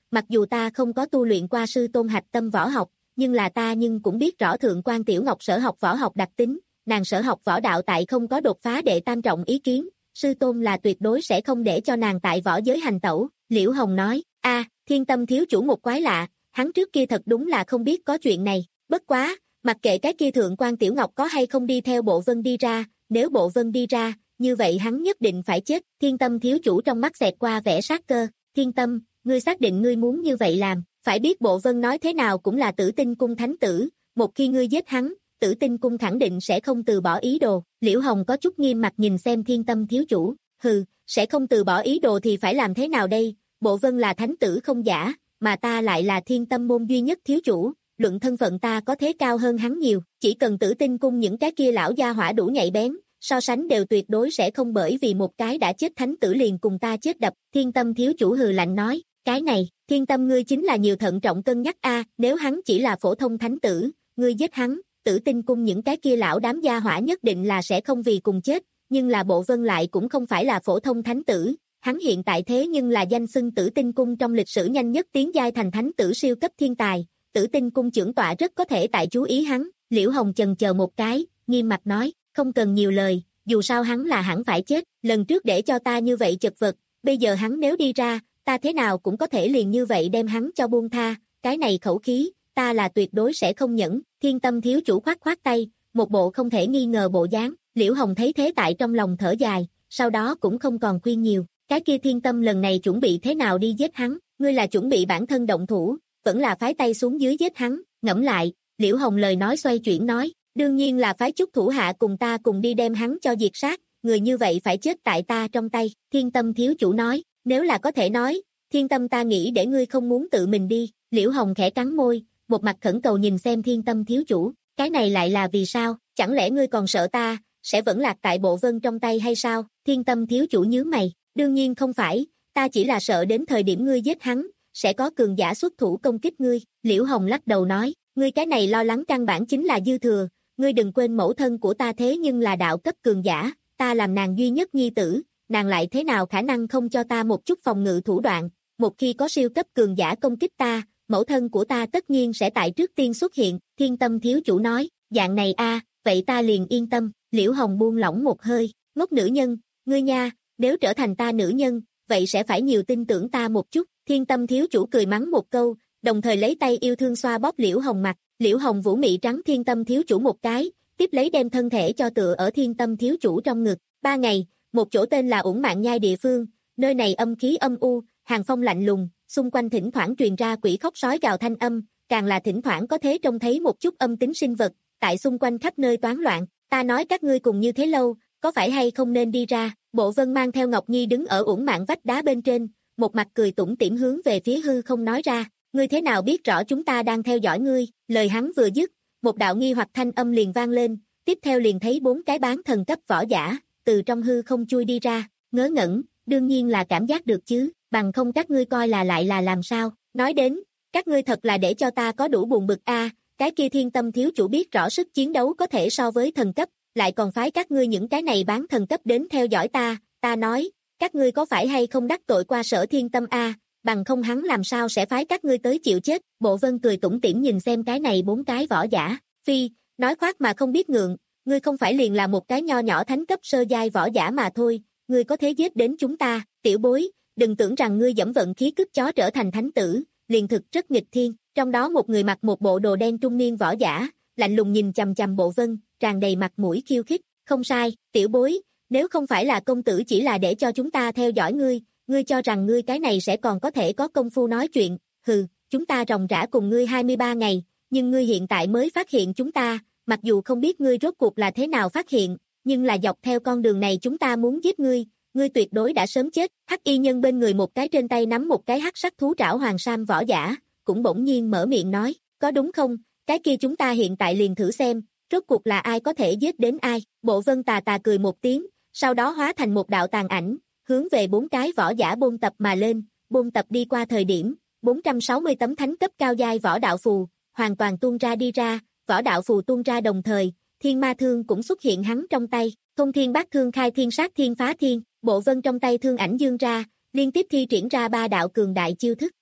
mặc dù ta không có tu luyện qua sư tôn hạch tâm võ học, nhưng là ta nhưng cũng biết rõ Thượng quan Tiểu Ngọc sở học võ học đặc tính, nàng sở học võ đạo tại không có đột phá đệ tam trọng ý kiến, sư tôn là tuyệt đối sẽ không để cho nàng tại võ giới hành tẩu. Liễu Hồng nói, a, Thiên Tâm thiếu chủ một quái lạ, hắn trước kia thật đúng là không biết có chuyện này, bất quá, mặc kệ cái kia Thượng quan Tiểu Ngọc có hay không đi theo Bộ Vân đi ra, nếu Bộ Vân đi ra, như vậy hắn nhất định phải chết. Thiên Tâm thiếu chủ trong mắt xẹt qua vẻ sát cơ, Thiên Tâm, ngươi xác định ngươi muốn như vậy làm, phải biết Bộ Vân nói thế nào cũng là Tử Tinh cung thánh tử, một khi ngươi giết hắn, Tử Tinh cung khẳng định sẽ không từ bỏ ý đồ. Liễu Hồng có chút nghiêm mặt nhìn xem Thiên Tâm thiếu chủ, hừ, sẽ không từ bỏ ý đồ thì phải làm thế nào đây, Bộ Vân là thánh tử không giả, mà ta lại là Thiên Tâm môn duy nhất thiếu chủ, luận thân phận ta có thế cao hơn hắn nhiều, chỉ cần Tử Tinh cung những cái kia lão gia hỏa đủ nhạy bén, so sánh đều tuyệt đối sẽ không bởi vì một cái đã chết thánh tử liền cùng ta chết đập. Thiên Tâm thiếu chủ hừ lạnh nói, cái này, Thiên Tâm ngươi chính là nhiều thận trọng cân nhắc a, nếu hắn chỉ là phổ thông thánh tử, ngươi giết hắn, Tử Tinh cung những cái kia lão đám gia hỏa nhất định là sẽ không vì cùng chết, nhưng là Bộ Vân lại cũng không phải là phổ thông thánh tử, hắn hiện tại thế nhưng là danh xưng Tử Tinh cung trong lịch sử nhanh nhất tiến giai thành thánh tử siêu cấp thiên tài, Tử Tinh cung trưởng tọa rất có thể tại chú ý hắn. Liễu Hồng chần chờ một cái, nghiêm mặt nói, không cần nhiều lời, dù sao hắn là hẳn phải chết, lần trước để cho ta như vậy chật vật, bây giờ hắn nếu đi ra, ta thế nào cũng có thể liền như vậy đem hắn cho buông tha, cái này khẩu khí, ta là tuyệt đối sẽ không nhẫn. Thiên Tâm thiếu chủ khoát khoát tay, một bộ không thể nghi ngờ bộ dáng. Liễu Hồng thấy thế tại trong lòng thở dài, sau đó cũng không còn khuyên nhiều, cái kia Thiên Tâm lần này chuẩn bị thế nào đi giết hắn, ngươi là chuẩn bị bản thân động thủ, vẫn là phái tay xuống dưới giết hắn. Ngẫm lại, Liễu Hồng lời nói xoay chuyển nói, đương nhiên là phái chút thủ hạ cùng ta cùng đi đem hắn cho diệt sát, người như vậy phải chết tại ta trong tay. Thiên Tâm thiếu chủ nói, nếu là có thể nói, Thiên Tâm ta nghĩ để ngươi không muốn tự mình đi. Liễu Hồng khẽ cắn môi, một mặt khẩn cầu nhìn xem Thiên Tâm thiếu chủ, cái này lại là vì sao, chẳng lẽ ngươi còn sợ ta sẽ vẫn lạc tại Bộ Vân trong tay hay sao? Thiên Tâm thiếu chủ nhướng mày, đương nhiên không phải, ta chỉ là sợ đến thời điểm ngươi giết hắn, sẽ có cường giả xuất thủ công kích ngươi. Liễu Hồng lắc đầu nói, ngươi cái này lo lắng căn bản chính là dư thừa, ngươi đừng quên mẫu thân của ta thế nhưng là đạo cấp cường giả, ta làm nàng duy nhất nhi tử, nàng lại thế nào khả năng không cho ta một chút phòng ngự thủ đoạn, một khi có siêu cấp cường giả công kích ta, mẫu thân của ta tất nhiên sẽ tại trước tiên xuất hiện. Thiên Tâm thiếu chủ nói, dạng này a, vậy ta liền yên tâm. Liễu Hồng buông lỏng một hơi, ngốc nữ nhân, ngươi nha, nếu trở thành ta nữ nhân, vậy sẽ phải nhiều tin tưởng ta một chút. Thiên Tâm thiếu chủ cười mắng một câu, đồng thời lấy tay yêu thương xoa bóp Liễu Hồng mặt. Liễu Hồng vũ mị trắng Thiên Tâm thiếu chủ một cái, tiếp lấy đem thân thể cho tựa ở Thiên Tâm thiếu chủ trong ngực. Ba ngày, một chỗ tên là Uổng Mạng Nhai địa phương, nơi này âm khí âm u, hàng phong lạnh lùng, xung quanh thỉnh thoảng truyền ra quỷ khóc sói gào thanh âm, càng là thỉnh thoảng có thể trông thấy một chút âm tính sinh vật, tại xung quanh khắp nơi toán loạn. Ta nói các ngươi cùng như thế lâu, có phải hay không nên đi ra? Bộ Vân mang theo Ngọc Nhi đứng ở Uổng Mạng vách đá bên trên, một mặt cười tủm tỉm hướng về phía hư không nói ra, ngươi thế nào biết rõ chúng ta đang theo dõi ngươi? Lời hắn vừa dứt, một đạo nghi hoặc thanh âm liền vang lên, tiếp theo liền thấy bốn cái bán thần cấp võ giả, từ trong hư không chui đi ra, ngớ ngẩn, đương nhiên là cảm giác được chứ, bằng không các ngươi coi là lại là làm sao? Nói đến, các ngươi thật là để cho ta có đủ buồn bực a, cái kia Thiên Tâm thiếu chủ biết rõ sức chiến đấu có thể so với thần cấp, lại còn phái các ngươi những cái này bán thần cấp đến theo dõi ta, ta nói, các ngươi có phải hay không đắc tội qua Sở Thiên Tâm a, bằng không hắn làm sao sẽ phái các ngươi tới chịu chết. Bộ Vân cười tủm tỉm nhìn xem cái này bốn cái võ giả, phi, nói khoác mà không biết ngượng, ngươi không phải liền là một cái nho nhỏ thánh cấp sơ giai võ giả mà thôi, ngươi có thế giết đến chúng ta? Tiểu bối, đừng tưởng rằng ngươi dẫm vận khí cứt chó trở thành thánh tử, liền thực rất nghịch thiên. Trong đó một người mặc một bộ đồ đen trung niên võ giả, lạnh lùng nhìn chằm chằm Bộ Vân, tràn đầy mặt mũi khiêu khích, không sai, tiểu bối, nếu không phải là công tử chỉ là để cho chúng ta theo dõi ngươi, ngươi cho rằng ngươi cái này sẽ còn có thể có công phu nói chuyện, hừ, chúng ta ròng rã cùng ngươi hai mươi ba ngày, nhưng ngươi hiện tại mới phát hiện chúng ta, mặc dù không biết ngươi rốt cuộc là thế nào phát hiện, nhưng là dọc theo con đường này chúng ta muốn giết ngươi, ngươi tuyệt đối đã sớm chết. Hắc y nhân bên người một cái trên tay nắm một cái hắc sắc thú trảo hoàng sam võ giả, cũng bỗng nhiên mở miệng nói, có đúng không, cái kia chúng ta hiện tại liền thử xem, rốt cuộc là ai có thể giết đến ai. Bộ Vân tà tà cười một tiếng, sau đó hóa thành một đạo tàn ảnh, hướng về bốn cái võ giả bôn tập mà lên. Bôn tập đi qua thời điểm, bốn trăm sáu mươi tấm thánh cấp cao giai võ đạo phù hoàn toàn tuôn ra đi ra, võ đạo phù tuôn ra đồng thời, thiên ma thương cũng xuất hiện hắn trong tay, thông thiên bát thương khai thiên sát thiên phá thiên. Bộ Vân trong tay thương ảnh dương ra, liên tiếp thi triển ra ba đạo cường đại chiêu thức,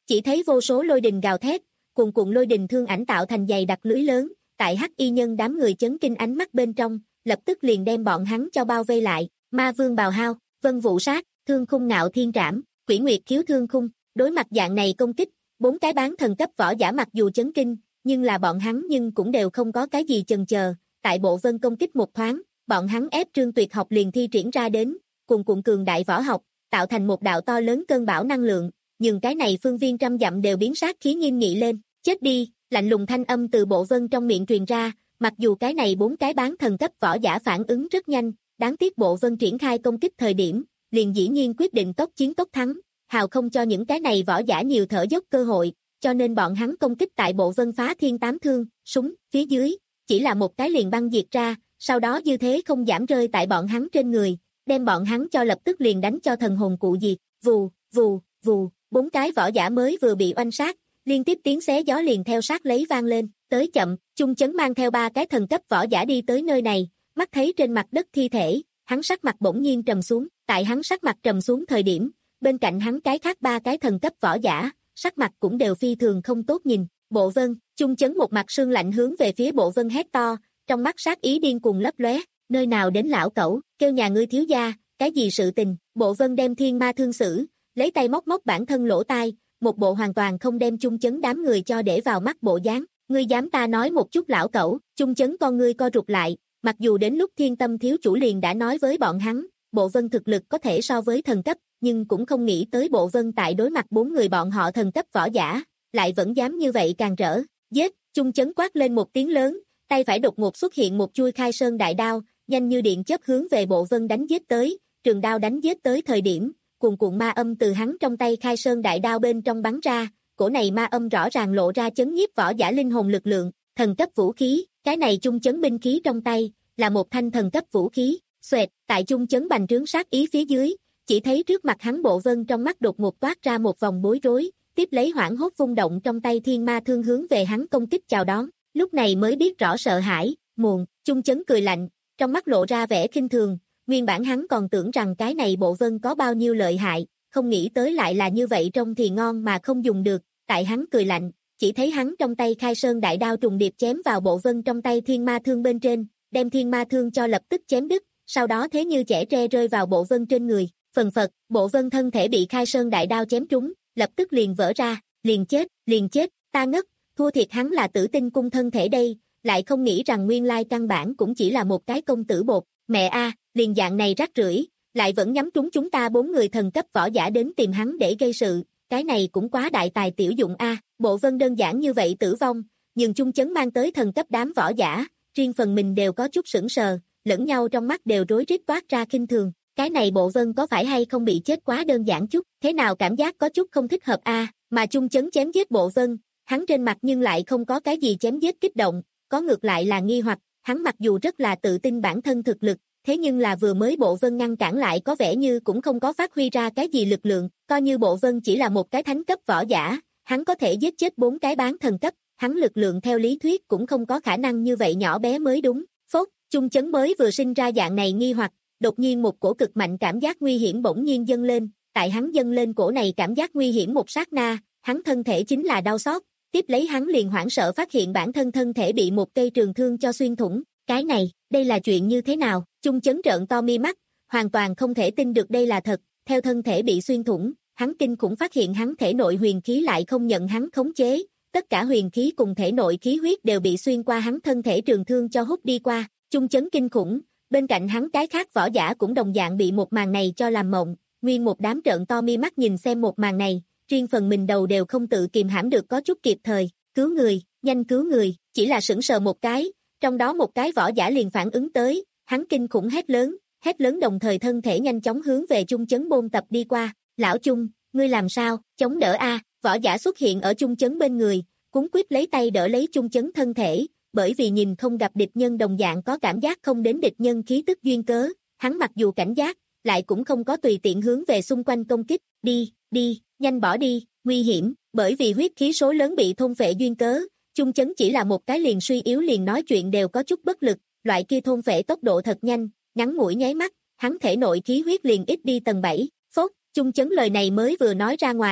chỉ thấy vô số lôi đình gào thét, cuồn cuộn lôi đình thương ảnh tạo thành dày đặc lưới lớn, tại hắc y nhân đám người chấn kinh ánh mắt bên trong, lập tức liền đem bọn hắn cho bao vây lại, ma vương bào hao, vân vụ sát, thương khung ngạo thiên trảm, quỷ nguyệt khiếu thương khung, đối mặt dạng này công kích, bốn cái bán thần cấp võ giả mặc dù chấn kinh, nhưng là bọn hắn nhưng cũng đều không có cái gì chần chờ, tại bộ vân công kích một thoáng, bọn hắn ép Trương Tuyệt học liền thi triển ra đến, cùng cuộn cường đại võ học, tạo thành một đạo to lớn cơn bão năng lượng, nhưng cái này phương viên trăm dặm đều biến sát khí nghiêm nghị lên, chết đi, lạnh lùng thanh âm từ bộ vân trong miệng truyền ra, mặc dù cái này bốn cái bán thần cấp võ giả phản ứng rất nhanh, đáng tiếc bộ vân triển khai công kích thời điểm, liền dĩ nhiên quyết định tốc chiến tốc thắng, hào không cho những cái này võ giả nhiều thở dốc cơ hội, cho nên bọn hắn công kích tại bộ vân phá thiên tám thương, súng, phía dưới, chỉ là một cái liền băng diệt ra, sau đó dư thế không giảm rơi tại bọn hắn trên người, đem bọn hắn cho lập tức liền đánh cho thần hồn cụ diệt, vù, vù, vù, bốn cái võ giả mới vừa bị oanh sát, liên tiếp tiếng xé gió liền theo sát lấy vang lên, tới chậm, Chung Chấn mang theo ba cái thần cấp võ giả đi tới nơi này, mắt thấy trên mặt đất thi thể, hắn sắc mặt bỗng nhiên trầm xuống, tại hắn sắc mặt trầm xuống thời điểm, bên cạnh hắn cái khác ba cái thần cấp võ giả, sắc mặt cũng đều phi thường không tốt nhìn, Bộ Vân, Chung Chấn một mặt sương lạnh hướng về phía Bộ Vân hét to, trong mắt sát ý điên cuồng lấp lóe, nơi nào đến lão cẩu, kêu nhà ngươi thiếu gia, cái gì sự tình, Bộ Vân đem thiên ma thương xử, lấy tay móc móc bản thân lỗ tai, một bộ hoàn toàn không đem Chung Chấn đám người cho để vào mắt bộ dáng, ngươi dám ta nói một chút lão cẩu, Chung Chấn con ngươi co rụt lại, mặc dù đến lúc Thiên Tâm thiếu chủ liền đã nói với bọn hắn, Bộ Vân thực lực có thể so với thần cấp, nhưng cũng không nghĩ tới Bộ Vân tại đối mặt bốn người bọn họ thần cấp võ giả, lại vẫn dám như vậy càng rỡ, giết, Chung Chấn quát lên một tiếng lớn, tay phải đột ngột xuất hiện một chuôi khai sơn đại đao, nhanh như điện chớp hướng về Bộ Vân đánh giết tới, trường đao đánh giết tới thời điểm, cuồn cuộn ma âm từ hắn trong tay khai sơn đại đao bên trong bắn ra, cổ này ma âm rõ ràng lộ ra chấn nhiếp võ giả linh hồn lực lượng, thần cấp vũ khí, cái này Chung Chấn binh khí trong tay, là một thanh thần cấp vũ khí, xoẹt, tại Chung Chấn bành trướng sát ý phía dưới, chỉ thấy trước mặt hắn Bộ Vân trong mắt đột ngột toát ra một vòng bối rối, tiếp lấy hoảng hốt vung động trong tay thiên ma thương hướng về hắn công kích chào đón, lúc này mới biết rõ sợ hãi, muộn, Chung Chấn cười lạnh, trong mắt lộ ra vẻ khinh thường, nguyên bản hắn còn tưởng rằng cái này Bộ Vân có bao nhiêu lợi hại, không nghĩ tới lại là như vậy trông thì ngon mà không dùng được, tại hắn cười lạnh, chỉ thấy hắn trong tay khai sơn đại đao trùng điệp chém vào Bộ Vân trong tay thiên ma thương bên trên, đem thiên ma thương cho lập tức chém đứt, sau đó thế như chẻ tre rơi vào Bộ Vân trên người, phần phật, Bộ Vân thân thể bị khai sơn đại đao chém trúng, lập tức liền vỡ ra, liền chết, liền chết, ta ngất, thua thiệt hắn là Tử Tinh cung thân thể đây, lại không nghĩ rằng nguyên lai căn bản cũng chỉ là một cái công tử bột, mẹ a, liền dạng này rác rưởi, lại vẫn nhắm trúng chúng ta bốn người thần cấp võ giả đến tìm hắn để gây sự, cái này cũng quá đại tài tiểu dụng a, Bộ Vân đơn giản như vậy tử vong, nhưng Chung Chấn mang tới thần cấp đám võ giả, riêng phần mình đều có chút sững sờ, lẫn nhau trong mắt đều rối rít toát ra khinh thường, cái này Bộ Vân có phải hay không bị chết quá đơn giản chút, thế nào cảm giác có chút không thích hợp a, mà Chung Chấn chém giết Bộ Vân, hắn trên mặt nhưng lại không có cái gì chém giết kích động, có ngược lại là nghi hoặc, hắn mặc dù rất là tự tin bản thân thực lực, thế nhưng là vừa mới Bộ Vân ngăn cản lại có vẻ như cũng không có phát huy ra cái gì lực lượng, coi như Bộ Vân chỉ là một cái thánh cấp võ giả, hắn có thể giết chết bốn cái bán thần cấp, hắn lực lượng theo lý thuyết cũng không có khả năng như vậy nhỏ bé mới đúng, phốt, Chung Chấn mới vừa sinh ra dạng này nghi hoặc, đột nhiên một cổ cực mạnh cảm giác nguy hiểm bỗng nhiên dâng lên, tại hắn dâng lên cổ này cảm giác nguy hiểm một sát na, hắn thân thể chính là đau xót, tiếp lấy hắn liền hoảng sợ phát hiện bản thân thân thể bị một cây trường thương cho xuyên thủng, cái này, đây là chuyện như thế nào, Chung Chấn trợn to mi mắt, hoàn toàn không thể tin được đây là thật, theo thân thể bị xuyên thủng, hắn kinh khủng phát hiện hắn thể nội huyền khí lại không nhận hắn khống chế, tất cả huyền khí cùng thể nội khí huyết đều bị xuyên qua hắn thân thể trường thương cho hút đi qua, Chung Chấn kinh khủng, bên cạnh hắn cái khác võ giả cũng đồng dạng bị một màn này cho làm mộng, nguyên một đám trợn to mi mắt nhìn xem một màn này, riêng phần mình đầu đều không tự kìm hãm được có chút kịp thời, cứu người, nhanh cứu người, chỉ là sững sờ một cái, trong đó một cái võ giả liền phản ứng tới, hắn kinh khủng hét lớn, hét lớn đồng thời thân thể nhanh chóng hướng về Chung Chấn bôn tập đi qua, lão Chung, ngươi làm sao, chống đỡ a, võ giả xuất hiện ở Chung Chấn bên người, cuống quýt lấy tay đỡ lấy Chung Chấn thân thể, bởi vì nhìn không gặp địch nhân đồng dạng có cảm giác không đến địch nhân khí tức duyên cớ, hắn mặc dù cảnh giác, lại cũng không có tùy tiện hướng về xung quanh công kích, đi, đi, nhanh bỏ đi, nguy hiểm, bởi vì huyết khí số lớn bị thôn phệ duyên cớ, Chung Chấn chỉ là một cái liền suy yếu liền nói chuyện đều có chút bất lực, loại kia thôn phệ tốc độ thật nhanh, ngắn ngủi nháy mắt, hắn thể nội khí huyết liền ít đi tầng bảy, phốt, Chung Chấn lời này mới vừa nói ra ngoài,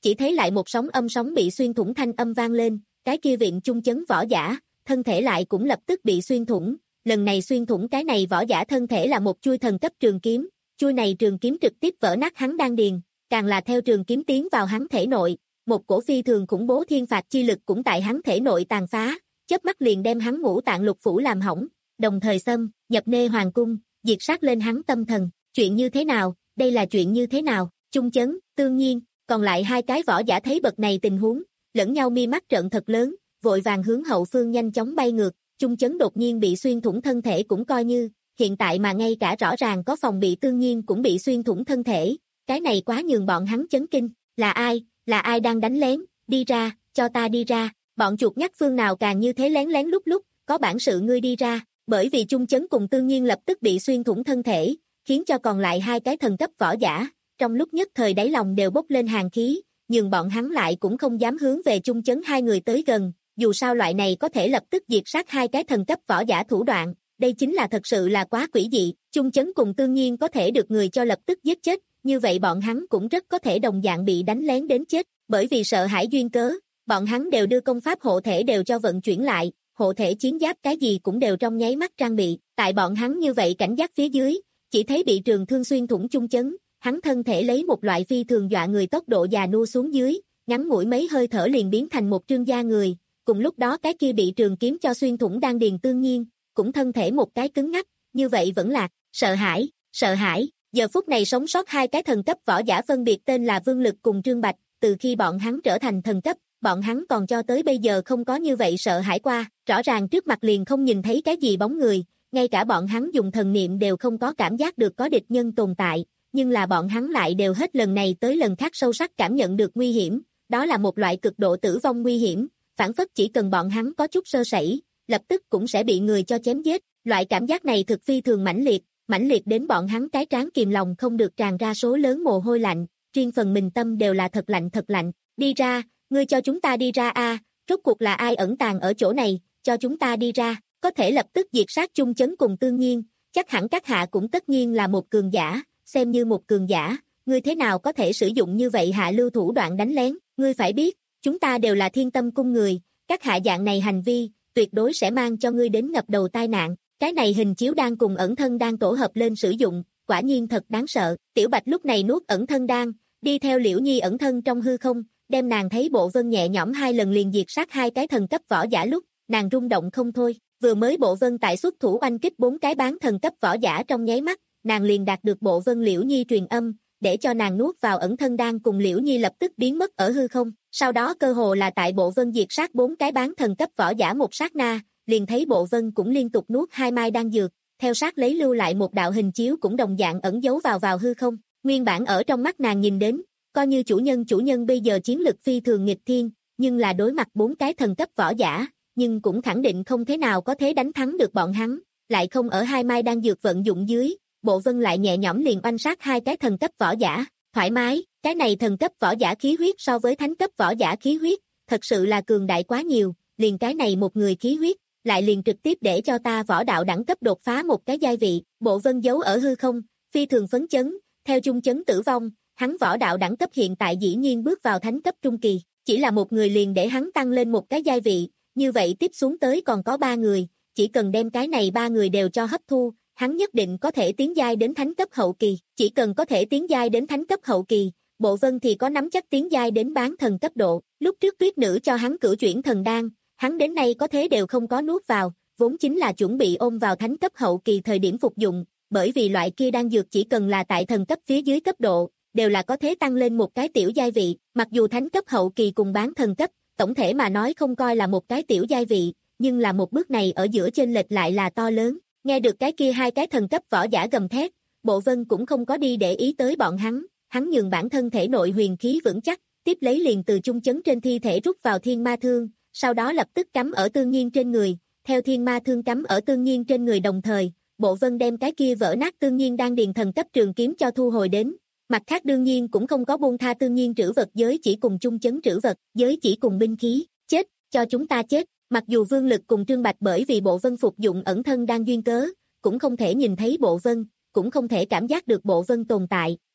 chỉ thấy lại một sóng âm sóng bị xuyên thủng thanh âm vang lên, cái kia viện chung chấn võ giả, thân thể lại cũng lập tức bị xuyên thủng, lần này xuyên thủng cái này võ giả thân thể là một chuôi thần cấp trường kiếm, chuôi này trường kiếm trực tiếp vỡ nát hắn đan điền, càng là theo trường kiếm tiến vào hắn thể nội, một cổ phi thường khủng bố thiên phạt chi lực cũng tại hắn thể nội tàn phá, chớp mắt liền đem hắn ngũ tạng lục phủ làm hỏng, đồng thời xâm nhập nê hoàng cung, diệt sát lên hắn tâm thần. Chuyện như thế nào, đây là chuyện như thế nào? Chung chấn, Tương Nhiên, còn lại hai cái võ giả thấy bậc này tình huống, lẫn nhau mi mắt trợn thật lớn, vội vàng hướng hậu phương nhanh chóng bay ngược. Chung chấn đột nhiên bị xuyên thủng thân thể cũng coi như, hiện tại mà ngay cả rõ ràng có phòng bị Tương Nhiên cũng bị xuyên thủng thân thể, cái này quá nhường bọn hắn chấn kinh. Là ai, là ai đang đánh lén, đi ra, cho ta đi ra, bọn chuột nhắt phương nào càng như thế lén lén lúc lúc, có bản sự ngươi đi ra. Bởi vì Chung chấn cùng Tương Nhiên lập tức bị xuyên thủng thân thể, khiến cho còn lại hai cái thần cấp võ giả, trong lúc nhất thời đáy lòng đều bốc lên hàn khí, nhưng bọn hắn lại cũng không dám hướng về Chung chấn hai người tới gần, dù sao loại này có thể lập tức diệt sát hai cái thần cấp võ giả thủ đoạn, đây chính là thật sự là quá quỷ dị. Chung chấn cùng Tương Nhiên có thể được người cho lập tức giết chết, như vậy bọn hắn cũng rất có thể đồng dạng bị đánh lén đến chết, bởi vì sợ hãi duyên cớ, bọn hắn đều đưa công pháp hộ thể đều cho vận chuyển lại, hộ thể chiến giáp cái gì cũng đều trong nháy mắt trang bị, tại bọn hắn như vậy cảnh giác phía dưới, chỉ thấy bị trường thương xuyên thủng Chung chấn, hắn thân thể lấy một loại phi thường dọa người tốc độ già nua xuống dưới, ngắn ngủi mấy hơi thở liền biến thành một trương da người, cùng lúc đó cái kia bị trường kiếm cho xuyên thủng đan điền Tương Nhiên, cũng thân thể một cái cứng ngắc, như vậy vẫn là sợ hãi, sợ hãi. Giờ phút này sống sót hai cái thần cấp võ giả phân biệt tên là Vương Lực cùng Trương Bạch, từ khi bọn hắn trở thành thần cấp, bọn hắn còn cho tới bây giờ không có như vậy sợ hãi qua, rõ ràng trước mặt liền không nhìn thấy cái gì bóng người, ngay cả bọn hắn dùng thần niệm đều không có cảm giác được có địch nhân tồn tại, nhưng là bọn hắn lại đều hết lần này tới lần khác sâu sắc cảm nhận được nguy hiểm, đó là một loại cực độ tử vong nguy hiểm, phản phất chỉ cần bọn hắn có chút sơ sẩy, lập tức cũng sẽ bị người cho chém giết, loại cảm giác này thực phi thường mãnh liệt, mãnh liệt đến bọn hắn cái trán kìm lòng không được tràn ra số lớn mồ hôi lạnh, riêng phần mình tâm đều là thật lạnh thật lạnh, đi ra, ngươi cho chúng ta đi ra a, rốt cuộc là ai ẩn tàng ở chỗ này, cho chúng ta đi ra, có thể lập tức diệt sát Chung chấn cùng Tương Nhiên, chắc hẳn các hạ cũng tất nhiên là một cường giả, xem như một cường giả, ngươi thế nào có thể sử dụng như vậy hạ lưu thủ đoạn đánh lén, ngươi phải biết, chúng ta đều là Thiên Tâm cung người, các hạ dạng này hành vi, tuyệt đối sẽ mang cho ngươi đến ngập đầu tai nạn, cái này hình chiếu đang cùng ẩn thân đang tổ hợp lên sử dụng, quả nhiên thật đáng sợ. Tiểu Bạch lúc này nuốt ẩn thân đan, đi theo Liễu Nhi ẩn thân trong hư không, đem nàng thấy Bộ Vân nhẹ nhõm hai lần liền diệt sát hai cái thần cấp võ giả lúc, nàng rung động không thôi, vừa mới Bộ Vân tại xuất thủ oanh kích bốn cái bán thần cấp võ giả trong nháy mắt, nàng liền đạt được Bộ Vân Liễu Nhi truyền âm, để cho nàng nuốt vào ẩn thân đan cùng Liễu Nhi lập tức biến mất ở hư không, sau đó cơ hồ là tại Bộ Vân diệt sát bốn cái bán thần cấp võ giả một sát na, liền thấy Bộ Vân cũng liên tục nuốt hai mai đan dược, theo sát lấy lưu lại một đạo hình chiếu cũng đồng dạng ẩn giấu vào vào hư không, nguyên bản ở trong mắt nàng nhìn đến, coi như chủ nhân chủ nhân bây giờ chiến lực phi thường nghịch thiên, nhưng là đối mặt bốn cái thần cấp võ giả, nhưng cũng khẳng định không thế nào có thể đánh thắng được bọn hắn, lại không ở hai mai đan dược vận dụng dưới, Bộ Vân lại nhẹ nhõm liền oanh sát hai cái thần cấp võ giả, thoải mái, cái này thần cấp võ giả khí huyết so với thánh cấp võ giả khí huyết, thật sự là cường đại quá nhiều, liền cái này một người khí huyết, lại liền trực tiếp để cho ta võ đạo đẳng cấp đột phá một cái giai vị, Bộ Vân giấu ở hư không, phi thường phấn chấn, theo Chung chấn tử vong, hắn võ đạo đẳng cấp hiện tại dĩ nhiên bước vào thánh cấp trung kỳ, chỉ là một người liền để hắn tăng lên một cái giai vị, như vậy tiếp xuống tới còn có ba người, chỉ cần đem cái này ba người đều cho hấp thu, hắn nhất định có thể tiến giai đến thánh cấp hậu kỳ, chỉ cần có thể tiến giai đến thánh cấp hậu kỳ, Bộ Vân thì có nắm chắc tiến giai đến bán thần cấp độ, lúc trước Tuyết Nữ cho hắn cửu chuyển thần đan, hắn đến nay có thế đều không có nuốt vào, vốn chính là chuẩn bị ôm vào thánh cấp hậu kỳ thời điểm phục dụng, bởi vì loại kia đan dược chỉ cần là tại thần cấp phía dưới cấp độ, đều là có thể tăng lên một cái tiểu giai vị, mặc dù thánh cấp hậu kỳ cùng bán thần cấp, tổng thể mà nói không coi là một cái tiểu giai vị, nhưng là một bước này ở giữa chênh lệch lại là to lớn, nghe được cái kia hai cái thần cấp võ giả gầm thét, Bộ Vân cũng không có đi để ý tới bọn hắn, hắn nhường bản thân thể nội huyền khí vững chắc, tiếp lấy liền từ Chung chấn trên thi thể rút vào thiên ma thương, sau đó lập tức cắm ở Tương Nhiên trên người, theo thiên ma thương cắm ở Tương Nhiên trên người đồng thời, Bộ Vân đem cái kia vỡ nát Tương Nhiên đang điền thần cấp trường kiếm cho thu hồi đến. Mặt khác đương nhiên cũng không có buông tha Tương Nhiên trữ vật giới chỉ cùng Chung chấn trữ vật, giới chỉ cùng binh khí, chết, cho chúng ta chết. Mặc dù Vương Lực cùng Trương Bạch bởi vì Bộ Vân phục dụng ẩn thân đang duyên cớ, cũng không thể nhìn thấy Bộ Vân, cũng không thể cảm giác được Bộ Vân tồn tại,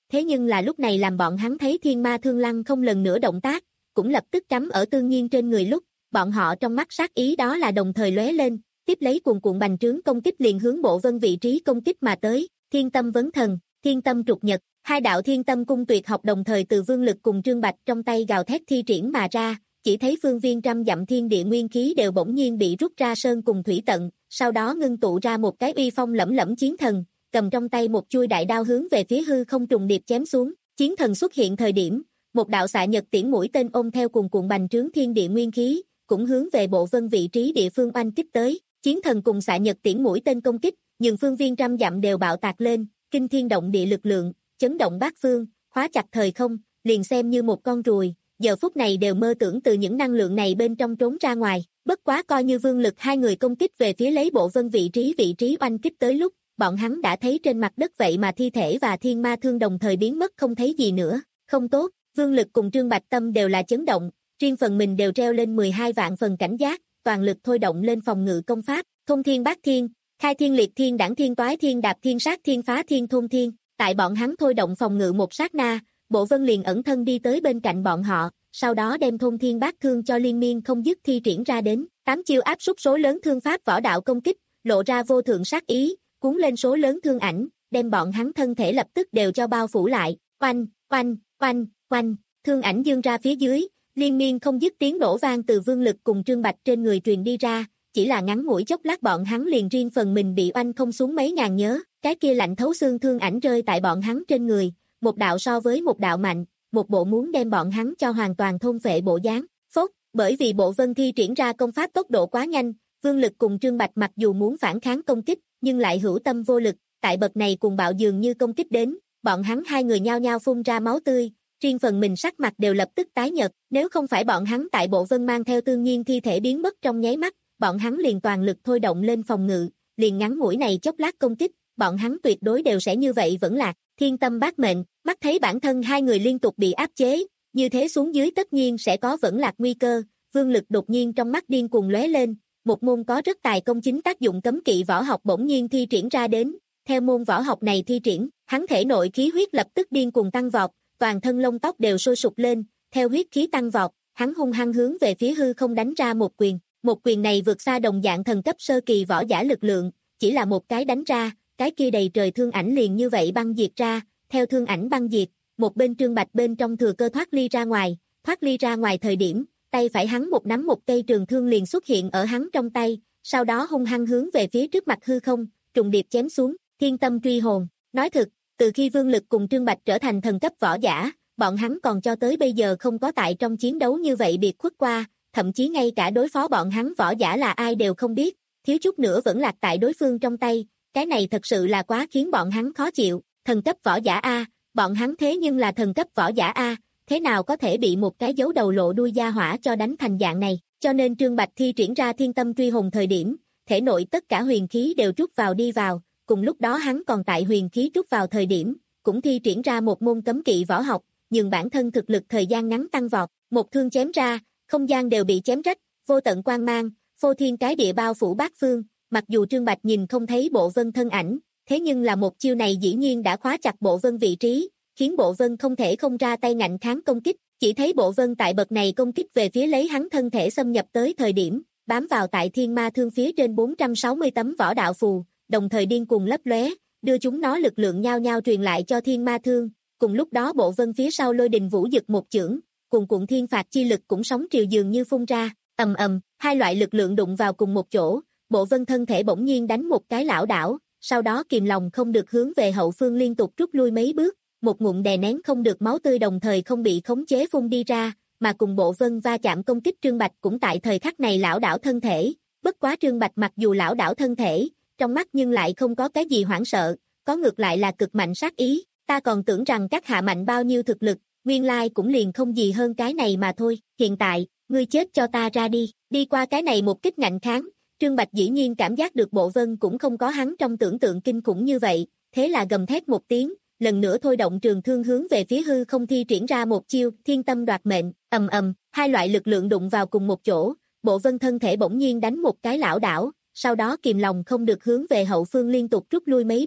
thế nhưng là lúc này làm bọn hắn thấy thiên ma thương lăng không lần nữa động tác, cũng lập tức cắm ở Tương Nhiên trên người lúc, bọn họ trong mắt sát ý đó là đồng thời lóe lên, tiếp lấy cuồn cuộn bành trướng công kích liền hướng Bộ Vân vị trí công kích mà tới, Thiên Tâm Vấn Thần, Thiên Tâm Trục Nhật, hai đạo Thiên Tâm cung tuyệt học đồng thời từ Vương Lực cùng Trương Bạch trong tay gào thét thi triển mà ra, chỉ thấy phương viên trăm dặm thiên địa nguyên khí đều bỗng nhiên bị rút ra sơn cùng thủy tận, sau đó ngưng tụ ra một cái uy phong lẫm lẫm chiến thần, cầm trong tay một chuôi đại đao hướng về phía hư không trùng điệp chém xuống, chiến thần xuất hiện thời điểm, một đạo xạ nhật tiễn mũi tên ôm theo cùng cuộn bành trướng thiên địa nguyên khí, cũng hướng về Bộ Vân vị trí địa phương oanh kích tới, chiến thần cùng xạ nhật tiễn mũi tên công kích, nhưng phương viên trăm dặm đều bạo tạc lên, kinh thiên động địa lực lượng, chấn động bát phương, khóa chặt thời không, liền xem như một con ruồi, giờ phút này đều mơ tưởng từ những năng lượng này bên trong trốn ra ngoài, bất quá coi như Vương Lực hai người công kích về phía lấy Bộ Vân vị trí vị trí oanh kích tới lúc, bọn hắn đã thấy trên mặt đất vậy mà thi thể và thiên ma thương đồng thời biến mất không thấy gì nữa, không tốt, Vương Lực cùng Trương Bạch Tâm đều là chấn động, riêng phần mình đều treo lên mười hai vạn phần cảnh giác, toàn lực thôi động lên phòng ngự công pháp, Thông Thiên Bát Thiên, Khai Thiên Liệt Thiên Đãng Thiên Toái Thiên Đạp Thiên Sát Thiên Phá Thiên Thôn Thiên, tại bọn hắn thôi động phòng ngự một sát na, Bộ Vân liền ẩn thân đi tới bên cạnh bọn họ, sau đó đem Thôn Thiên Bát Thương cho liên miên không dứt thi triển ra đến, tám chiêu áp súc số lớn thương pháp võ đạo công kích, lộ ra vô thượng sát ý, cuốn lên số lớn thương ảnh, đem bọn hắn thân thể lập tức đều cho bao phủ lại, oanh, oanh, oanh, oanh, thương ảnh dương ra phía dưới, liên miên không dứt tiếng nổ vang từ Vương Lực cùng Trương Bạch trên người truyền đi ra, chỉ là ngắn ngủi chốc lát bọn hắn liền riêng phần mình bị oanh không xuống mấy ngàn nhớ, cái kia lạnh thấu xương thương ảnh rơi tại bọn hắn trên người, một đạo so với một đạo mạnh, một bộ muốn đem bọn hắn cho hoàn toàn thôn phệ bộ dáng, phốt, bởi vì Bộ Vân thi triển ra công pháp tốc độ quá nhanh, Vương Lực cùng Trương Bạch mặc dù muốn phản kháng công kích, nhưng lại hữu tâm vô lực, tại bậc này cùng bạo dường như công kích đến, bọn hắn hai người nhao nhao phun ra máu tươi, riêng phần mình sắc mặt đều lập tức tái nhợt, nếu không phải bọn hắn tại Bộ Vân mang theo Tương Nhiên thi thể biến mất trong nháy mắt, bọn hắn liền toàn lực thôi động lên phòng ngự, liền ngắn ngủi này chốc lát công kích, bọn hắn tuyệt đối đều sẽ như vậy vẫn lạc, Thiên Tâm Bát Mệnh, mắt thấy bản thân hai người liên tục bị áp chế, như thế xuống dưới tất nhiên sẽ có vẫn lạc nguy cơ, Vương Lực đột nhiên trong mắt điên cuồng lóe lên, một môn có rất tài công chính tác dụng cấm kỵ võ học bỗng nhiên thi triển ra đến, theo môn võ học này thi triển, hắn thể nội khí huyết lập tức điên cuồng tăng vọt, toàn thân lông tóc đều sôi sục lên, theo huyết khí tăng vọt, hắn hung hăng hướng về phía hư không đánh ra một quyền, một quyền này vượt xa đồng dạng thần cấp sơ kỳ võ giả lực lượng, chỉ là một cái đánh ra, cái kia đầy trời thương ảnh liền như vậy băng diệt ra, theo thương ảnh băng diệt, một bên Trương Bạch bên trong thừa cơ thoát ly ra ngoài, thoát ly ra ngoài thời điểm, tay phải hắn một nắm một cây trường thương liền xuất hiện ở hắn trong tay, sau đó hung hăng hướng về phía trước mặt hư không, trùng điệp chém xuống, Thiên Tâm Truy Hồn, nói thực, từ khi Vương Lực cùng Trương Bạch trở thành thần cấp võ giả, bọn hắn còn cho tới bây giờ không có tại trong chiến đấu như vậy biệt khuất qua, thậm chí ngay cả đối phó bọn hắn võ giả là ai đều không biết, thiếu chút nữa vẫn lạc tại đối phương trong tay, cái này thật sự là quá khiến bọn hắn khó chịu, thần cấp võ giả A, bọn hắn thế nhưng là thần cấp võ giả A, thế nào có thể bị một cái giấu đầu lộ đuôi gia hỏa cho đánh thành dạng này, cho nên Trương Bạch thi triển ra Thiên Tâm Truy Hồn thời điểm, thể nội tất cả huyền khí đều trút vào đi vào, cùng lúc đó hắn còn tại huyền khí trút vào thời điểm, cũng thi triển ra một môn cấm kỵ võ học, nhưng bản thân thực lực thời gian ngắn tăng vọt, một thương chém ra, không gian đều bị chém rách, vô tận quang mang, phô thiên cái địa bao phủ bát phương, mặc dù Trương Bạch nhìn không thấy Bộ Vân thân ảnh, thế nhưng là một chiêu này dĩ nhiên đã khóa chặt Bộ Vân vị trí, khiến Bộ Vân không thể không ra tay ngạnh kháng công kích, chỉ thấy Bộ Vân tại bậc này công kích về phía lấy hắn thân thể xâm nhập tới thời điểm, bám vào tại thiên ma thương phía trên bốn trăm sáu mươi tấm võ đạo phù, đồng thời điên cuồng lấp lóe, đưa chúng nó lực lượng nhau nhau truyền lại cho thiên ma thương, cùng lúc đó Bộ Vân phía sau Lôi Đình Vũ Dực một chưởng, cùng cuộn thiên phạt chi lực cũng sóng triều dường như phun ra, ầm ầm, hai loại lực lượng đụng vào cùng một chỗ, Bộ Vân thân thể bỗng nhiên đánh một cái lảo đảo, sau đó kìm lòng không được hướng về hậu phương liên tục rút lui mấy bước, một ngụm đè nén không được máu tươi đồng thời không bị khống chế phun đi ra, mà cùng Bộ Vân va chạm công kích Trương Bạch cũng tại thời khắc này lảo đảo thân thể, bất quá Trương Bạch mặc dù lảo đảo thân thể, trong mắt nhưng lại không có cái gì hoảng sợ, có ngược lại là cực mạnh sát ý, ta còn tưởng rằng các hạ mạnh bao nhiêu thực lực, nguyên lai cũng liền không gì hơn cái này mà thôi, hiện tại, ngươi chết cho ta ra đi, đi qua cái này một kích ngạnh kháng, Trương Bạch dĩ nhiên cảm giác được Bộ Vân cũng không có hắn trong tưởng tượng kinh khủng như vậy, thế là gầm thét một tiếng, lần nữa thôi động trường thương hướng về phía hư không thi triển ra một chiêu, Thiên Tâm Đoạt Mệnh, ầm ầm, hai loại lực lượng đụng vào cùng một chỗ, Bộ Vân thân thể bỗng nhiên đánh một cái lảo đảo, sau đó kìm lòng không được hướng về hậu phương liên tục rút lui mấy bước,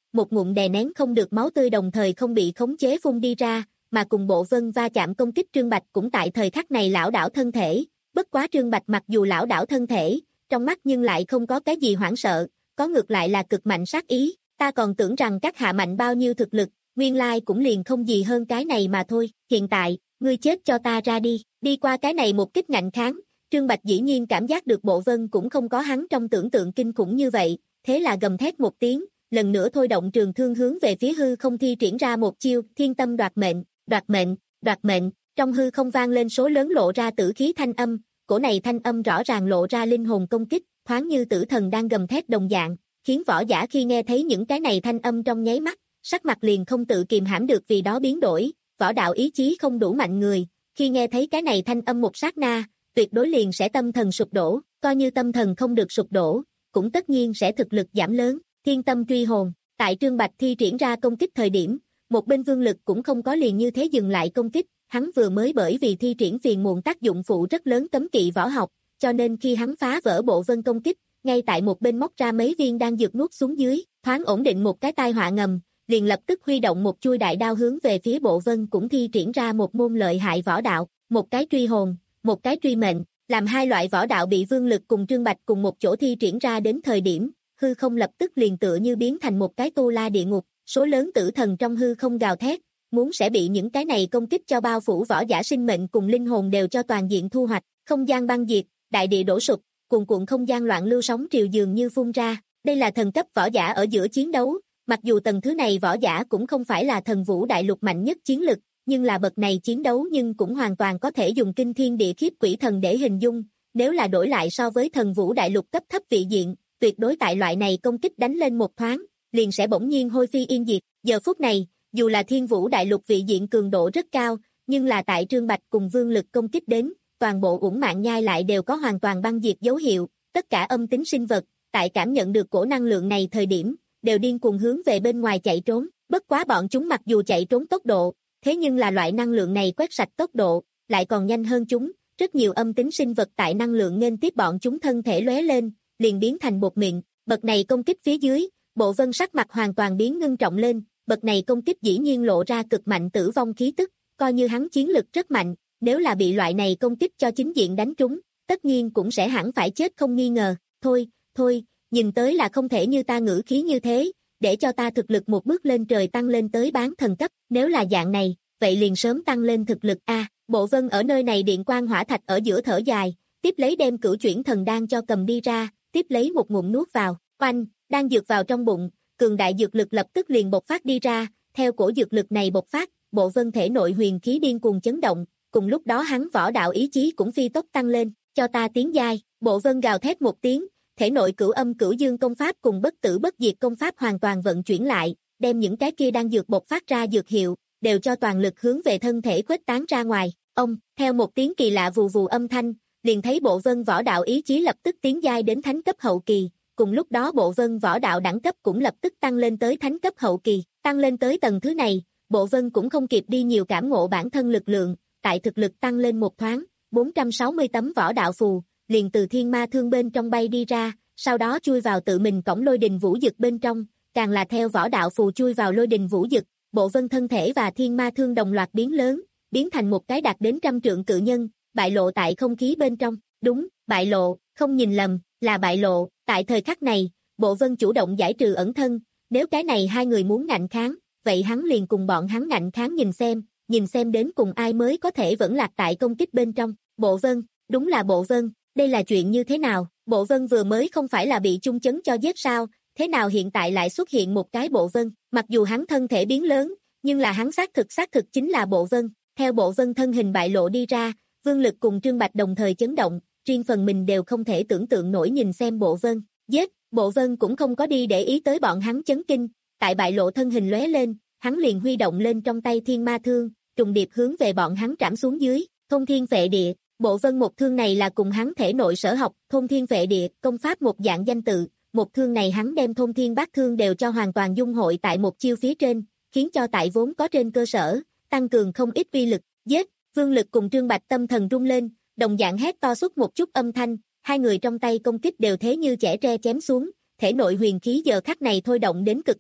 một ngụm đè nén không được máu tươi đồng thời không bị khống chế phun đi ra, mà cùng Bộ Vân va chạm công kích Trương Bạch cũng tại thời khắc này lảo đảo thân thể, bất quá Trương Bạch mặc dù lảo đảo thân thể, trong mắt nhưng lại không có cái gì hoảng sợ, có ngược lại là cực mạnh sát ý, ta còn tưởng rằng các hạ mạnh bao nhiêu thực lực, nguyên lai cũng liền không gì hơn cái này mà thôi, hiện tại, ngươi chết cho ta ra đi, đi qua cái này một kích ngạnh kháng, Trương Bạch dĩ nhiên cảm giác được Bộ Vân cũng không có hắn trong tưởng tượng kinh khủng như vậy, thế là gầm thét một tiếng, lần nữa thôi động trường thương hướng về phía hư không thi triển ra một chiêu, thiên tâm đoạt mệnh, đoạt mệnh, đoạt mệnh, trong hư không vang lên số lớn lộ ra tử khí thanh âm, cổ này thanh âm rõ ràng lộ ra linh hồn công kích, thoáng như tử thần đang gầm thét đồng dạng, khiến võ giả khi nghe thấy những cái này thanh âm trong nháy mắt, sắc mặt liền không tự kìm hãm được vì đó biến đổi, võ đạo ý chí không đủ mạnh người, khi nghe thấy cái này thanh âm một sát na, tuyệt đối liền sẽ tâm thần sụp đổ, coi như tâm thần không được sụp đổ, cũng tất nhiên sẽ thực lực giảm lớn, thiên tâm truy hồn, tại Trương Bạch thi triển ra công kích thời điểm, một bên Vương Lực cũng không có liền như thế dừng lại công kích, hắn vừa mới bởi vì thi triển phiền muộn tác dụng phụ rất lớn cấm kỵ võ học, cho nên khi hắn phá vỡ Bộ Vân công kích, ngay tại một bên móc ra mấy viên đang dược nuốt xuống dưới, thoáng ổn định một cái tai họa ngầm, liền lập tức huy động một chuôi đại đao hướng về phía Bộ Vân cũng thi triển ra một môn lợi hại võ đạo, một cái truy hồn, một cái truy mệnh, làm hai loại võ đạo bị Vương Lực cùng Trương Bạch cùng một chỗ thi triển ra đến thời điểm, hư không lập tức liền tựa như biến thành một cái tu la địa ngục, số lớn tử thần trong hư không gào thét, muốn sẽ bị những cái này công kích cho bao phủ võ giả sinh mệnh cùng linh hồn đều cho toàn diện thu hoạch, không gian băng diệt, đại địa đổ sụp, cuồn cuộn không gian loạn lưu sóng triều dường như phun ra, đây là thần cấp võ giả ở giữa chiến đấu, mặc dù tầng thứ này võ giả cũng không phải là thần vũ đại lục mạnh nhất chiến lực, nhưng là bậc này chiến đấu nhưng cũng hoàn toàn có thể dùng kinh thiên địa khiếp quỷ thần để hình dung, nếu là đổi lại so với thần vũ đại lục cấp thấp vị diện, tuyệt đối tại loại này công kích đánh lên một thoáng, liền sẽ bỗng nhiên hôi phi yên diệt, giờ phút này, dù là thiên vũ đại lục vị diện cường độ rất cao, nhưng là tại Trương Bạch cùng Vương Lực công kích đến, toàn bộ Uổng Mạng Nhai lại đều có hoàn toàn băng diệt dấu hiệu, tất cả âm tính sinh vật, tại cảm nhận được cổ năng lượng này thời điểm, đều điên cuồng hướng về bên ngoài chạy trốn, bất quá bọn chúng mặc dù chạy trốn tốc độ, thế nhưng là loại năng lượng này quét sạch tốc độ, lại còn nhanh hơn chúng, rất nhiều âm tính sinh vật tại năng lượng nghênh tiếp bọn chúng thân thể lóe lên, liền biến thành bột mịn, bậc này công kích phía dưới, Bộ Vân sắc mặt hoàn toàn biến ngưng trọng lên, bậc này công kích dĩ nhiên lộ ra cực mạnh tử vong khí tức, coi như hắn chiến lực rất mạnh, nếu là bị loại này công kích cho chính diện đánh trúng, tất nhiên cũng sẽ hẳn phải chết không nghi ngờ, thôi, thôi, nhìn tới là không thể như ta ngữ khí như thế, để cho ta thực lực một bước lên trời tăng lên tới bán thần cấp, nếu là dạng này, vậy liền sớm tăng lên thực lực a. À, Bộ Vân ở nơi này điện quang hỏa thạch ở giữa thở dài, tiếp lấy đem cửu chuyển thần đan cho cầm đi ra, tiếp lấy một ngụm nuốt vào, oanh, đang dược vào trong bụng, cường đại dược lực lập tức liền bộc phát đi ra, theo cổ dược lực này bộc phát, Bộ Vân thể nội huyền khí điên cuồng chấn động, cùng lúc đó hắn võ đạo ý chí cũng phi tốc tăng lên, cho ta tiến giai, Bộ Vân gào thét một tiếng, thể nội cửu âm cửu dương công pháp cùng bất tử bất diệt công pháp hoàn toàn vận chuyển lại, đem những cái kia đang dược bộc phát ra dược hiệu, đều cho toàn lực hướng về thân thể khuếch tán ra ngoài, ông, theo một tiếng kỳ lạ vù vù âm thanh, liền thấy Bộ Vân võ đạo ý chí lập tức tiến giai đến thánh cấp hậu kỳ, cùng lúc đó Bộ Vân võ đạo đẳng cấp cũng lập tức tăng lên tới thánh cấp hậu kỳ, tăng lên tới tầng thứ này, Bộ Vân cũng không kịp đi nhiều cảm ngộ bản thân lực lượng, tại thực lực tăng lên một thoáng, bốn trăm sáu mươi tấm võ đạo phù, liền từ thiên ma thương bên trong bay đi ra, sau đó chui vào tự mình cổng lôi đình vũ dực bên trong, càng là theo võ đạo phù chui vào lôi đình vũ dực, Bộ Vân thân thể và thiên ma thương đồng loạt biến lớn, biến thành một cái đạt đến trăm trượng cự nhân, bại lộ tại không khí bên trong, đúng, bại lộ, không nhìn lầm, là bại lộ, tại thời khắc này, Bộ Vân chủ động giải trừ ẩn thân, nếu cái này hai người muốn ngạnh kháng, vậy hắn liền cùng bọn hắn ngạnh kháng nhìn xem, nhìn xem đến cùng ai mới có thể vẫn lạc tại công kích bên trong, Bộ Vân, đúng là Bộ Vân, đây là chuyện như thế nào, Bộ Vân vừa mới không phải là bị chung chấn cho giết sao, thế nào hiện tại lại xuất hiện một cái Bộ Vân, mặc dù hắn thân thể biến lớn, nhưng là hắn xác thực xác thực chính là Bộ Vân, theo Bộ Vân thân hình bại lộ đi ra, Vương Lực cùng Trương Bạch đồng thời chấn động, riêng phần mình đều không thể tưởng tượng nổi nhìn xem Bộ Vân, giết, Bộ Vân cũng không có đi để ý tới bọn hắn chấn kinh, tại bại lộ thân hình lóe lên, hắn liền huy động lên trong tay thiên ma thương, trùng điệp hướng về bọn hắn trảm xuống dưới, thôn thiên vệ địa, Bộ Vân một thương này là cùng hắn thể nội sở học, thôn thiên vệ địa, công pháp một dạng danh tự, một thương này hắn đem thôn thiên bát thương đều cho hoàn toàn dung hội tại một chiêu phía trên, khiến cho tại vốn có trên cơ sở, tăng cường không ít uy lực, giết, Vương Lực cùng Trương Bạch tâm thần rung lên, đồng dạng hét to xuất một chút âm thanh, hai người trong tay công kích đều thế như chẻ tre chém xuống, thể nội huyền khí giờ khắc này thôi động đến cực hạn,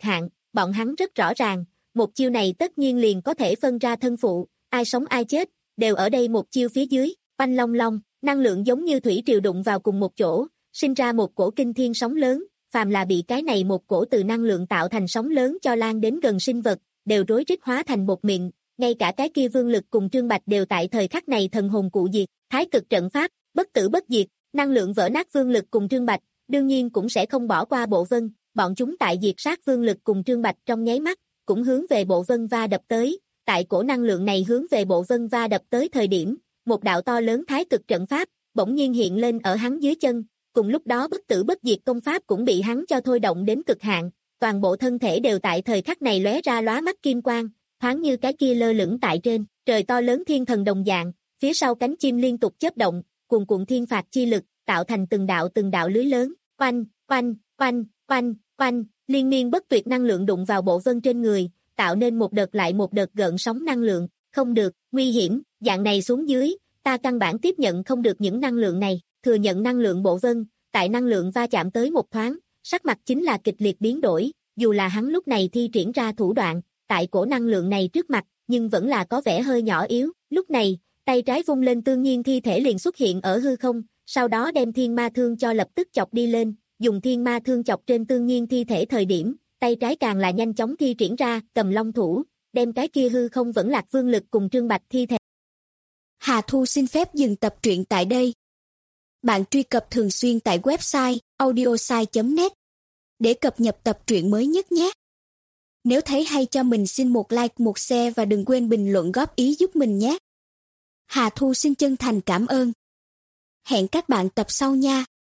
bọn hắn rất rõ ràng, một chiêu này tất nhiên liền có thể phân ra thân phụ, ai sống ai chết, đều ở đây một chiêu phía dưới, oanh long long, năng lượng giống như thủy triều đụng vào cùng một chỗ, sinh ra một cổ kinh thiên sóng lớn, phàm là bị cái này một cổ từ năng lượng tạo thành sóng lớn cho lan đến gần sinh vật, đều rối rít hóa thành bột mịn, ngay cả cái kia Vương Lực cùng Trương Bạch đều tại thời khắc này thần hồn cụ diệt, thái cực trận pháp, bất tử bất diệt, năng lượng vỡ nát Vương Lực cùng Trương Bạch, đương nhiên cũng sẽ không bỏ qua Bộ Vân, bọn chúng tại diệt sát Vương Lực cùng Trương Bạch trong nháy mắt, cũng hướng về Bộ Vân va đập tới, tại cổ năng lượng này hướng về Bộ Vân va đập tới thời điểm, một đạo to lớn thái cực trận pháp, bỗng nhiên hiện lên ở hắn dưới chân, cùng lúc đó bất tử bất diệt công pháp cũng bị hắn cho thôi động đến cực hạn, toàn bộ thân thể đều tại thời khắc này lóe ra lóa mắt kim quang, thoáng như cái kia lơ lửng tại trên trời to lớn thiên thần đồng dạng, phía sau cánh chim liên tục chớp động, cuồn cuộn thiên phạt chi lực, tạo thành từng đạo từng đạo lưới lớn, oanh, oanh, oanh, oanh, oanh, liên miên bất tuyệt năng lượng đụng vào Bộ Vân trên người, tạo nên một đợt lại một đợt gợn sóng năng lượng, không được, nguy hiểm, dạng này xuống dưới, ta căn bản tiếp nhận không được những năng lượng này, thừa nhận năng lượng Bộ Vân, tại năng lượng va chạm tới một thoáng, sắc mặt chính là kịch liệt biến đổi, dù là hắn lúc này thi triển ra thủ đoạn, tại cổ năng lượng này trước mặt, nhưng vẫn là có vẻ hơi nhỏ yếu, lúc này, tay trái vung lên Tương Nhiên thi thể liền xuất hiện ở hư không, sau đó đem thiên ma thương cho lập tức chọc đi lên, dùng thiên ma thương chọc trên Tương Nhiên thi thể thời điểm, tay trái càng là nhanh chóng thi triển ra, cầm long thủ, đem cái kia hư không vẫn lạc Vương Lực cùng Trương Bạch thi thể. Hà Thu xin phép dừng tập truyện tại đây. Bạn truy cập thường xuyên tại website audiosai chấm net để cập nhật tập truyện mới nhất nhé. Nếu thấy hay cho mình xin một like, một share và đừng quên bình luận góp ý giúp mình nhé. Hà Thu xin chân thành cảm ơn. Hẹn các bạn tập sau nha.